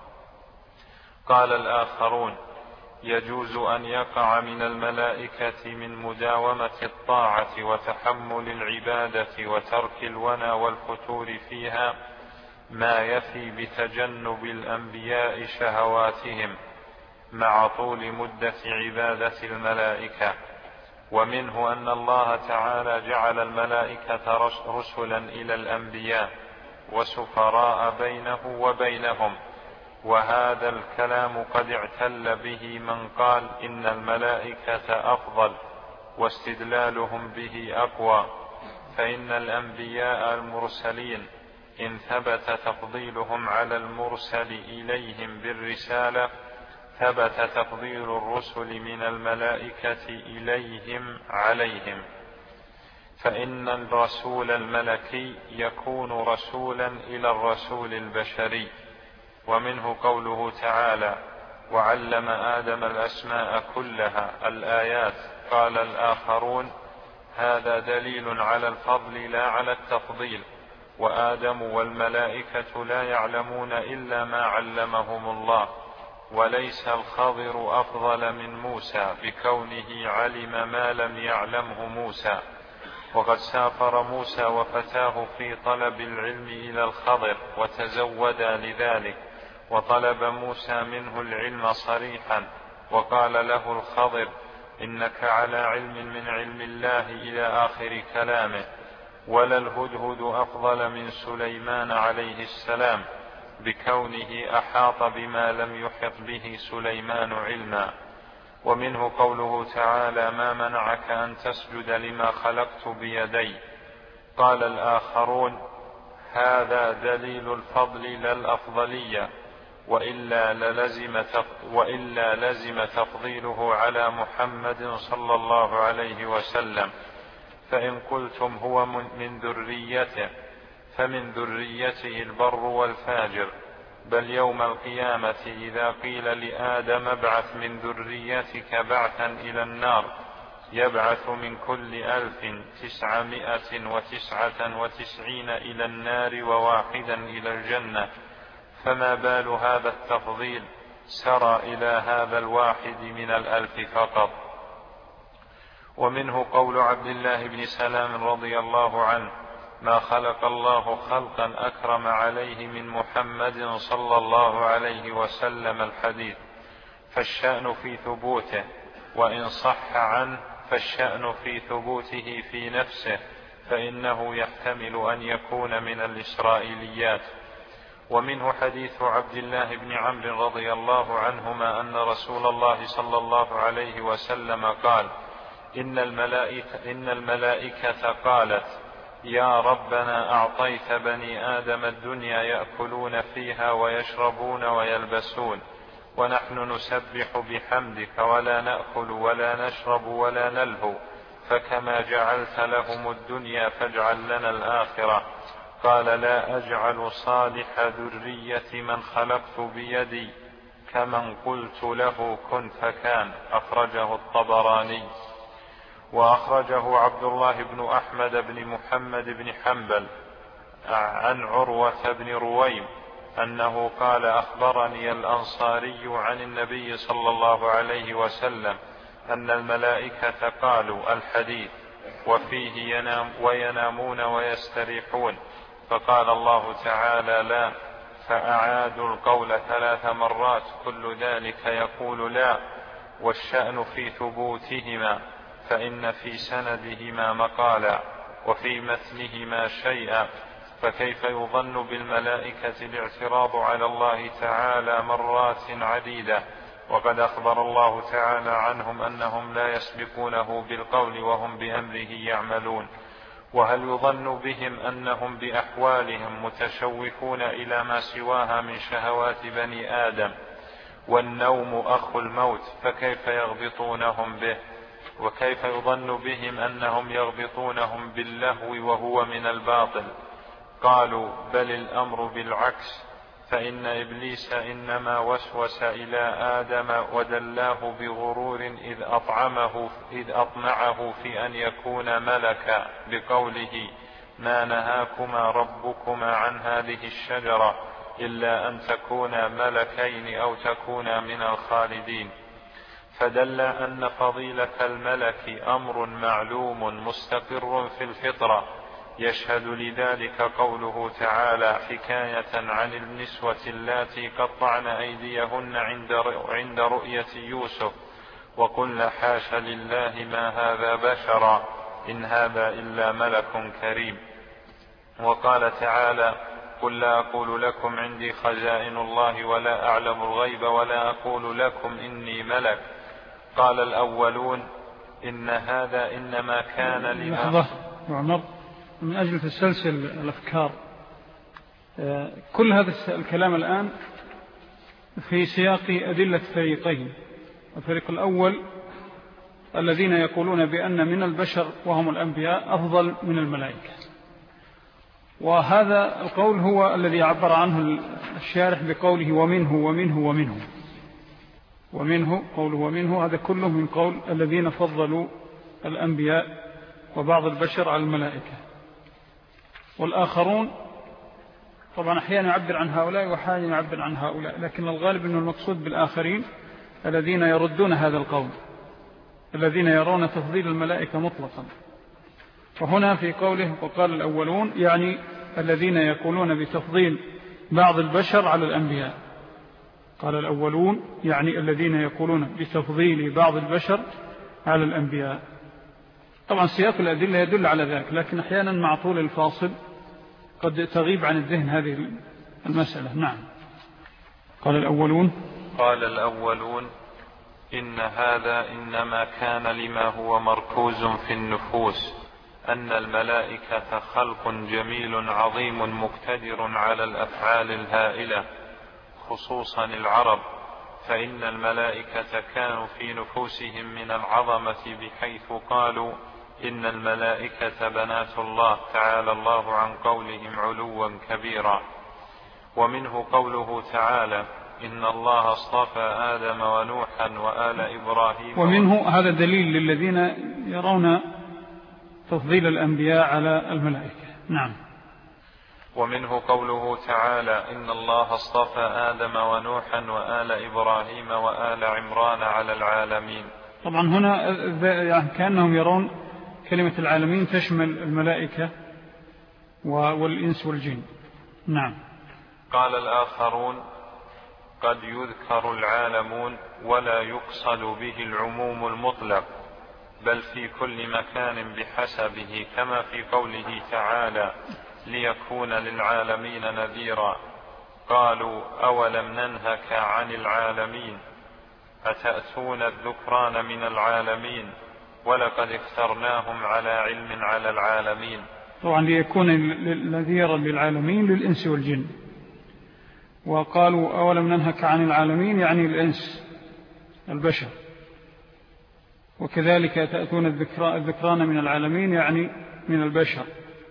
قال الآخرون: يجوز أن يقع من الملائكة من مداومة الطاعة وتحمل العبادة وترك الونى والفتور فيها ما يفي بتجنب الأنبياء شهواتهم مع طول مدة عبادة الملائكة. ومنه أن الله تعالى جعل الملائكة رسلا إلى الأنبياء وسفراء بينه وبينهم، وهذا الكلام قد اعتل به من قال إن الملائكة أفضل واستدلالهم به أقوى، فإن الأنبياء المرسلين إن ثبت تفضيلهم على المرسل إليهم بالرسالة ثبت تفضيل الرسل من الملائكة إليهم عليهم، فإن الرسول الملكي يكون رسولا إلى الرسول البشري. ومنه قوله تعالى: وعلم آدم الأسماء كلها، الآيات. قال الآخرون: هذا دليل على الفضل لا على التفضيل، وآدم والملائكة لا يعلمون إلا ما علمهم الله، وليس الخضر أفضل من موسى بكونه علم ما لم يعلمه موسى. وقد سافر موسى وفتاه في طلب العلم إلى الخضر وتزودا لذلك، وطلب موسى منه العلم صريحا، وقال له الخضر: إنك على علم من علم الله إلى آخر كلامه. ولا الهدهد أفضل من سليمان عليه السلام بكونه أحاط بما لم يحط به سليمان علما. ومنه قوله تعالى: ما منعك أن تسجد لما خلقت بيدي. قال الآخرون: هذا دليل الفضل لا الأفضلية، وإلا للزم وإلا لزم تفضيله على محمد صلى الله عليه وسلم. فإن قلتم هو من ذريته فمن ذريته البر والفاجر، بل يوم القيامة إذا قيل لآدم ابعث من ذريتك بعثا إلى النار يبعث من كل ألف تسعمائة وتسعة وتسعين إلى النار وواحدا إلى الجنة، فما بال هذا التفضيل سرى إلى هذا الواحد من الألف فقط. ومنه قول عبد الله بن سلام رضي الله عنه: ما خلق الله خلقا أكرم عليه من محمد صلى الله عليه وسلم الحديث، فالشأن في ثبوته، وإن صح عنه فالشأن في ثبوته في نفسه، فإنه يحتمل أن يكون من الإسرائيليات. ومنه حديث عبد الله بن عمرو رضي الله عنهما أن رسول الله صلى الله عليه وسلم قال: إن الملائكة, إن الملائكة قالت: يا ربنا أعطيت بني آدم الدنيا يأكلون فيها ويشربون ويلبسون، ونحن نسبح بحمدك ولا نأكل ولا نشرب ولا نلهو، فكما جعلت لهم الدنيا فاجعل لنا الآخرة. قال: لا أجعل صالح ذرية من خلقت بيدي كمن قلت له كن فكان. أخرجه الطبراني. وأخرجه عبد الله بن أحمد بن محمد بن حنبل عن عروة بن رويم أنه قال: أخبرني الأنصاري عن النبي صلى الله عليه وسلم أن الملائكة قالوا الحديث، وفيه ينام وينامون ويستريحون، فقال الله تعالى: لا، فأعادوا القول ثلاث مرات، كل ذلك يقول لا. والشأن في ثبوتهما، فإن في سندهما مقالا وفي متنهما شيئا، فكيف يظن بالملائكة الاعتراض على الله تعالى مرات عديدة، وقد أخبر الله تعالى عنهم أنهم لا يسبقونه بالقول وهم بأمره يعملون. وهل يظن بهم أنهم بأحوالهم متشوفون إلى ما سواها من شهوات بني آدم، والنوم أخو الموت فكيف يغبطونهم به؟ وكيف يظن بهم أنهم يغبطونهم باللهو وهو من الباطل؟ قالوا بل الأمر بالعكس، فإن إبليس إنما وسوس إلى آدم ودلاه بغرور إذ أطعمه إذ أطمعه في أن يكون ملكا بقوله ما نهاكما ربكما عن هذه الشجرة إلا أن تكونا ملكين أو تكونا من الخالدين، فدل أن فضيلة الملك أمر معلوم مستقر في الفطرة، يشهد لذلك قوله تعالى حكاية عن النسوة اللاتي قطعن أيديهن عند رؤية يوسف وقلن حاش لله ما هذا بشرا إن هذا إلا ملك كريم. وقال تعالى قل لا أقول لكم عندي خزائن الله ولا أعلم الغيب ولا أقول لكم إني ملك. قال الأولون إن هذا إنما كان لما يعمر من أجل تسلسل الأفكار. كل هذا الكلام الآن في سياق أدلة فريقين. الفريق الأول الذين يقولون بأن من البشر وهم الأنبياء أفضل من الملائكة، وهذا القول هو الذي عبر عنه الشارح بقوله ومنه ومنه ومنه ومنه قوله ومنه، هذا كله من قول الذين فضلوا الأنبياء وبعض البشر على الملائكة. والآخرون طبعا أحيانا يعبر عن هؤلاء وحالا يعبر عن هؤلاء، لكن الغالب أنه المقصود بالآخرين الذين يردون هذا القول، الذين يرون تفضيل الملائكة مطلقا. وهنا في قوله وقال الأولون يعني الذين يقولون بتفضيل بعض البشر على الأنبياء. قال الأولون يعني الذين يقولون بتفضيل بعض البشر على الأنبياء. طبعا سياق الأدلة يدل على ذلك، لكن أحيانا مع طول الفاصل قد تغيب عن الذهن هذه المسألة. نعم. قال الأولون قال الأولون إن هذا إنما كان لما هو مركوز في النفوس، أن الملائكة خلق جميل عظيم مقتدر على الأفعال الهائلة، خصوصا العرب، فإن الملائكة كانوا في نفوسهم من العظمة بحيث قالوا إن الملائكة بنات الله تعالى الله عن قولهم علوا كبيرا. ومنه قوله تعالى إن الله اصطفى آدم ونوحا وآل إبراهيم. ومنه هذا دليل للذين يرون تفضيل الأنبياء على الملائكة. نعم. ومنه قوله تعالى إن الله اصطفى آدم ونوحا وآل إبراهيم وآل عمران على العالمين. طبعا هنا يعني كأنهم يرون كلمة العالمين تشمل الملائكة والإنس والجن. نعم. قال الآخرون قد يذكر العالمون ولا يقصد به العموم المطلق، بل في كل مكان بحسبه، كما في قوله تعالى ليكون للعالمين نذيرا. قالوا أولم ننهك عن العالمين أتأتون الذكران من العالمين ولقد اخترناهم على علم على العالمين. طبعا ليكون نذيرا للعالمين للإنس والجن. وقالوا أولم ننهك عن العالمين يعني الإنس البشر، وكذلك تأتون الذكران من العالمين يعني من البشر.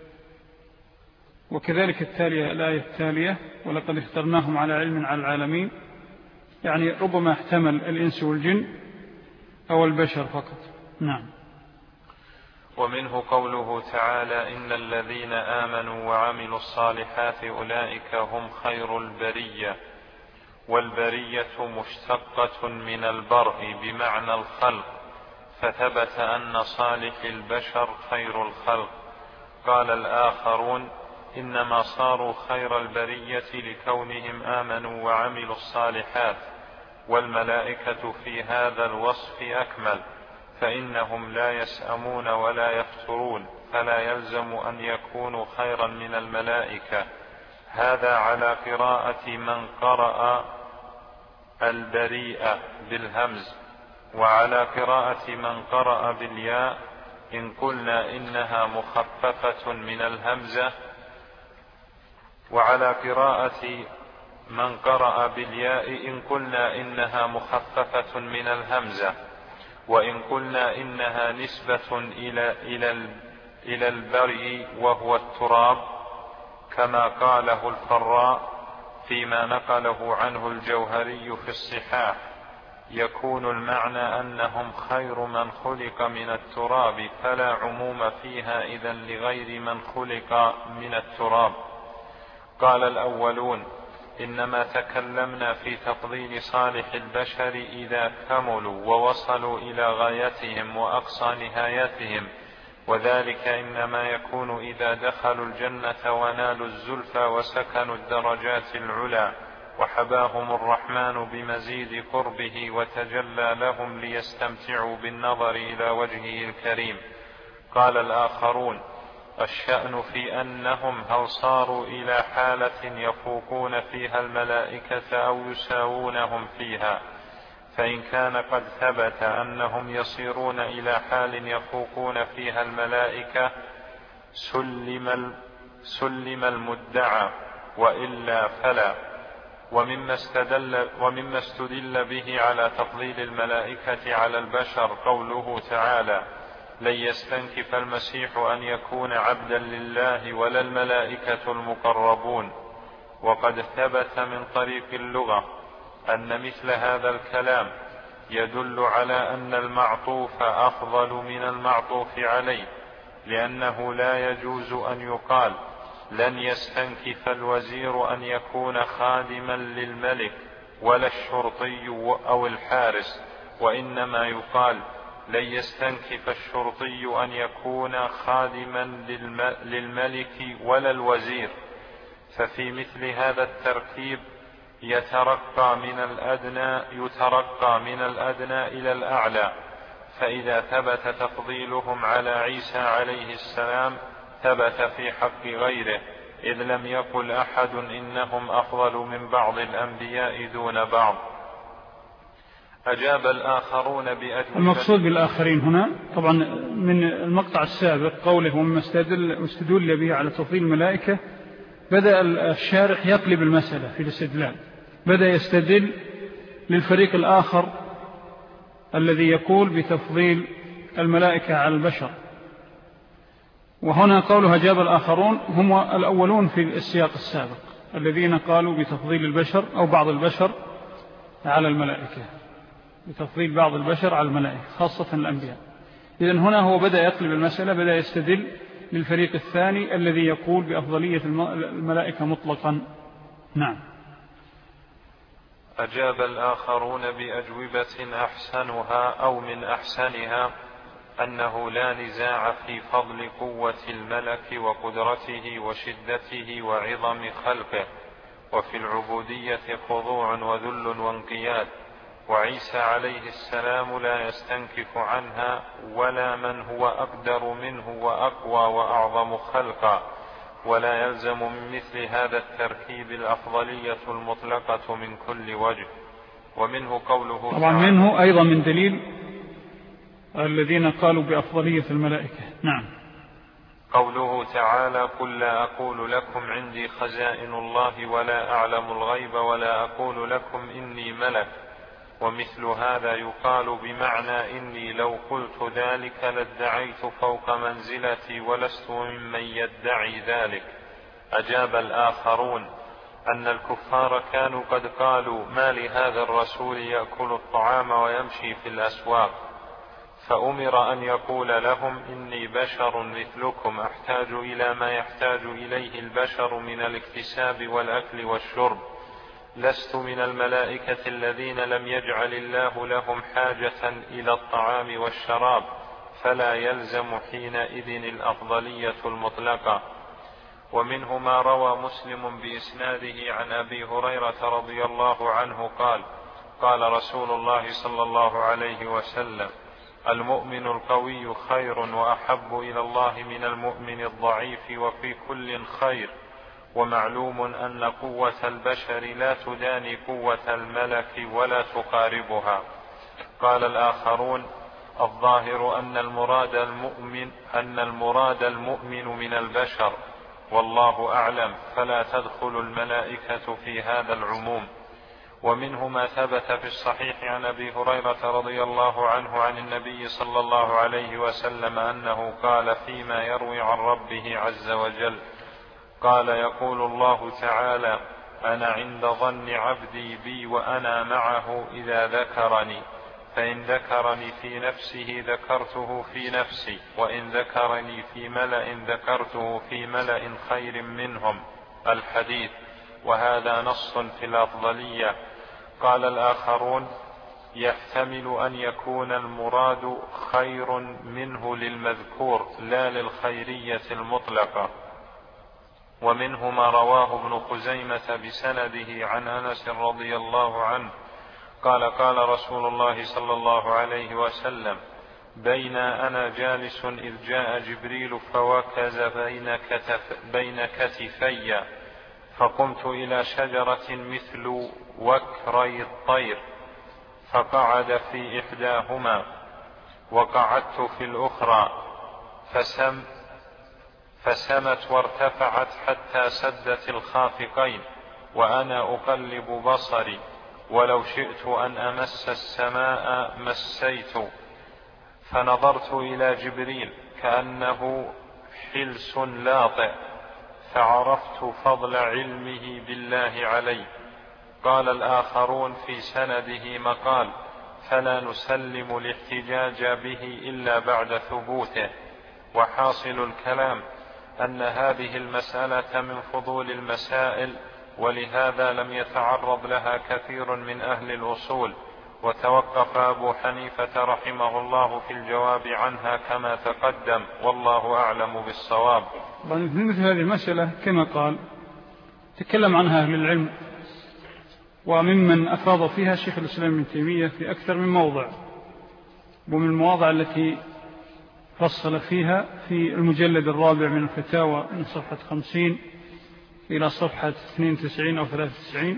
وكذلك التالية الآية التالية ولقد اخترناهم على علم على العالمين، يعني ربما احتمل الإنس والجن أو البشر فقط. نعم. ومنه قوله تعالى إن الذين آمنوا وعملوا الصالحات أولئك هم خير البرية. والبرية مشتقة من البرء بمعنى الخلق، فثبت أن صالح البشر خير الخلق. قال الآخرون إنما صاروا خير البرية لكونهم آمنوا وعملوا الصالحات، والملائكة في هذا الوصف أكمل، فإنهم لا يسأمون ولا يفترون، فلا يلزم أن يكونوا خيرا من الملائكة. هذا على قراءة من قرأ البريئة بالهمز، وعلى قراءة من قرأ بالياء إن قلنا إنها مخففة من الهمزة، وعلى قراءة من قرأ بالياء إن قلنا إنها مخففة من الهمزة، وإن قلنا إنها نسبة إلى, إلى, إلى البري وهو التراب كما قاله الفراء فيما نقله عنه الجوهري في الصحاح، يكون المعنى أنهم خير من خلق من التراب، فلا عموم فيها إذن لغير من خلق من التراب. قال الأولون إنما تكلمنا في تفضيل صالح البشر إذا كملوا ووصلوا إلى غايتهم وأقصى نهايتهم، وذلك إنما يكون إذا دخلوا الجنة ونالوا الزلفى وسكنوا الدرجات العلى وحباهم الرحمن بمزيد قربه وتجلى لهم ليستمتعوا بالنظر إلى وجهه الكريم. قال الآخرون الشأن في أنهم هل صاروا إلى حالة يفوقون فيها الملائكة أو يساوونهم فيها، فإن كان قد ثبت أنهم يصيرون إلى حال يفوقون فيها الملائكة سلم, سلم المدعى، وإلا فلا. ومما استدل, ومما استدل به على تفضيل الملائكة على البشر قوله تعالى لن يستنكف المسيح أن يكون عبدا لله ولا الملائكة المقربون. وقد ثبت من طريق اللغة أن مثل هذا الكلام يدل على أن المعطوف أفضل من المعطوف عليه، لأنه لا يجوز أن يقال لن يستنكف الوزير أن يكون خادما للملك ولا الشرطي أو الحارس، وإنما يقال لن يستنكف الشرطي أن يكون خادما للملك ولا الوزير. ففي مثل هذا التركيب يترقى من الأدنى يترقى من الأدنى إلى الأعلى. فإذا ثبت تفضيلهم على عيسى عليه السلام ثبت في حق غيره، إذ لم يقل أحد إنهم أفضل من بعض الأنبياء دون بعض. أجاب الآخرون بأجوبة. المقصود بالآخرين هنا طبعا من المقطع السابق قوله ومما استدل به على تفضيل الملائكة، بدأ الشارح يقلب المسألة في الاستدلال، بدأ يستدل للفريق الآخر الذي يقول بتفضيل الملائكة على البشر. وهنا قوله أجاب الآخرون هم الأولون في السياق السابق الذين قالوا بتفضيل البشر أو بعض البشر على الملائكة، بتفضيل بعض البشر على الملائكة خاصة الأنبياء. إذن هنا هو بدأ يقلب المسألة، بدأ يستدل للفريق الثاني الذي يقول بأفضلية الملائكة مطلقا. نعم. أجاب الآخرون بأجوبة أحسنها أو من أحسنها أنه لا نزاع في فضل قوة الملك وقدرته وشدته وعظم خلقه، وفي العبودية خضوع وذل وانقياد، وعيسى عليه السلام لا يستنكف عنها ولا من هو أقدر منه وأقوى وأعظم خلقا، ولا يلزم من مثل هذا التركيب الأفضلية المطلقة من كل وجه. ومنه قوله طبعا منه أيضا من دليل الذين قالوا بأفضلية الملائكة. نعم. قوله تعالى قل لا أقول لكم عندي خزائن الله ولا أعلم الغيب ولا أقول لكم إني ملك، ومثل هذا يقال بمعنى إني لو قلت ذلك لادعيت فوق منزلتي ولست ممن يدعي ذلك. أجاب الآخرون أن الكفار كانوا قد قالوا ما لهذا الرسول يأكل الطعام ويمشي في الأسواق، فأمر أن يقول لهم إني بشر مثلكم أحتاج إلى ما يحتاج إليه البشر من الاكتساب والأكل والشرب، لست من الملائكة الذين لم يجعل الله لهم حاجة إلى الطعام والشراب، فلا يلزم حينئذ الأفضلية المطلقة. ومنه ما روى مسلم بإسناده عن أبي هريرة رضي الله عنه قال قال رسول الله صلى الله عليه وسلم المؤمن القوي خير وأحب إلى الله من المؤمن الضعيف وفي كل خير، ومعلوم أن قوة البشر لا تداني قوة الملك ولا تقاربها. قال الآخرون الظاهر أن المراد المؤمن أن المراد المؤمن من البشر، والله أعلم، فلا تدخل الملائكة في هذا العموم. ومنه ما ثبت في الصحيح عن أبي هريرة رضي الله عنه عن النبي صلى الله عليه وسلم أنه قال فيما يروي عن ربه عز وجل: قال يقول الله تعالى: أنا عند ظن عبدي بي وأنا معه إذا ذكرني، فإن ذكرني في نفسه ذكرته في نفسي، وإن ذكرني في ملأ ذكرته في ملأ خير منهم. الحديث. وهذا نص في الأفضلية. قال الآخرون: يحتمل أن يكون المراد خير منه للمذكور لا للخيرية المطلقة. ومنه ما رواه ابن خزيمة بسنده عن أنس رضي الله عنه قال: قال رسول الله صلى الله عليه وسلم: بين أنا جالس إذ جاء جبريل فوكز بين, كتف بين كتفي، فقمت إلى شجرة مثل وكري الطير فقعد في إحداهما، وقعدت في الأخرى، فسم فسمت وارتفعت حتى سدت الخافقين، وأنا أقلب بصري، ولو شئت أن أمس السماء مسيت. فنظرت إلى جبريل كأنه حلس لاطع، فعرفت فضل علمه بالله علي. قال الآخرون في سنده مقال، فلا نسلم الاحتجاج به إلا بعد ثبوته. وحاصل الكلام أن هذه المسألة من فضول المسائل، ولهذا لم يتعرض لها كثير من أهل الأصول، وتوقف أبو حنيفة رحمه الله في الجواب عنها كما تقدم، والله أعلم بالصواب. في مثل هذه المسألة كما قال تكلم عنها أهل العلم، وممن أفاض فيها شيخ الإسلام ابن تيمية في أكثر من موضع، ومن المواضع التي فصل فيها في المجلد الرابع من الفتاوى من صفحة خمسين إلى صفحة اثنين وتسعين أو ثلاثة وتسعين.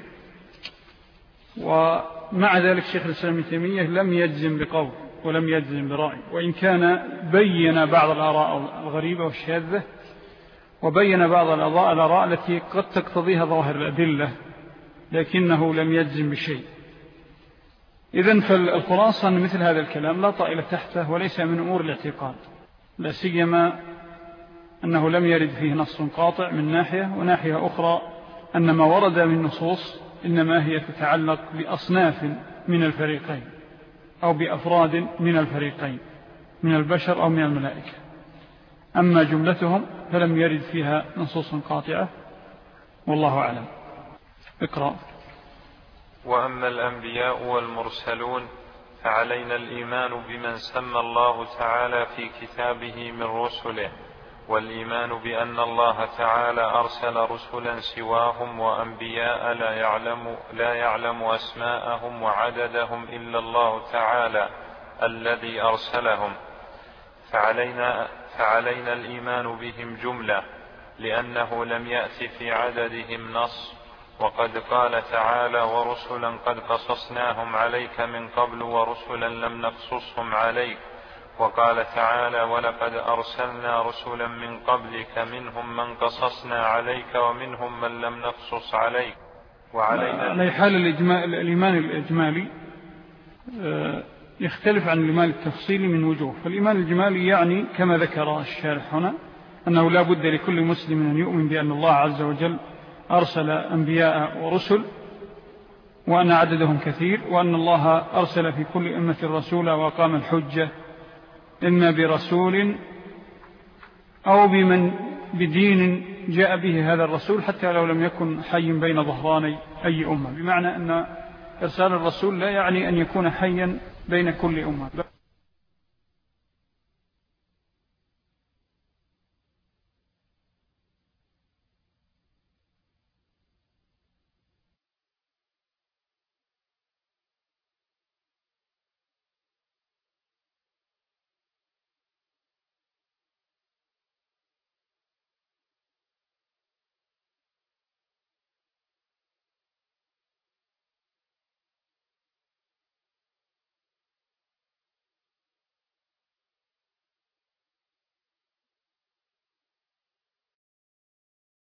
ومع ذلك شيخ الإسلام ابن تيمية لم يجزم بقول ولم يجزم برأي، وإن كان بين بعض الآراء الغريبة والشاذة، وبين بعض الآراء التي قد تقتضيها ظاهر الأدلة، لكنه لم يجزم بشيء. إذن فالخلاصة أن مثل هذا الكلام لا طائل تحته، وليس من أمور الاعتقاد، لا سيما أنه لم يرد فيه نص قاطع من ناحية، وناحية أخرى أن ما ورد من نصوص إنما هي تتعلق بأصناف من الفريقين أو بأفراد من الفريقين من البشر أو من الملائكة، أما جملتهم فلم يرد فيها نصوص قاطعة، والله أعلم. اقرأ. وأما الأنبياء والمرسلون فعلينا الإيمان بمن سمى الله تعالى في كتابه من رسله، والإيمان بأن الله تعالى أرسل رسلا سواهم وأنبياء لا يعلم, لا يعلم أسماءهم وعددهم إلا الله تعالى الذي أرسلهم، فعلينا, فعلينا الإيمان بهم جملة، لأنه لم يأت في عددهم نص. وقد قال تعالى: ورسلا قد قصصناهم عليك من قبل ورسلا لم نقصصهم عليك. وقال تعالى: ولقد أرسلنا رسلا من قبلك منهم من قصصنا عليك ومنهم من لم نقصص عليك. وعلينا على حال الإيمان الإجمالي يختلف عن الإيمان التفصيلي من وجوه. فالإيمان الإجمالي يعني كما ذكر الشارح هنا أنه لا بد لكل مسلم أن يؤمن بأن الله عز وجل أرسل أنبياء ورسل، وأن عددهم كثير، وأن الله أرسل في كل أمة رسولا وقام الحجة إما برسول أو بمن بدين جاء به هذا الرسول، حتى لو لم يكن حي بين ظهراني أي أمة، بمعنى أن إرسال الرسول لا يعني أن يكون حيا بين كل أمة.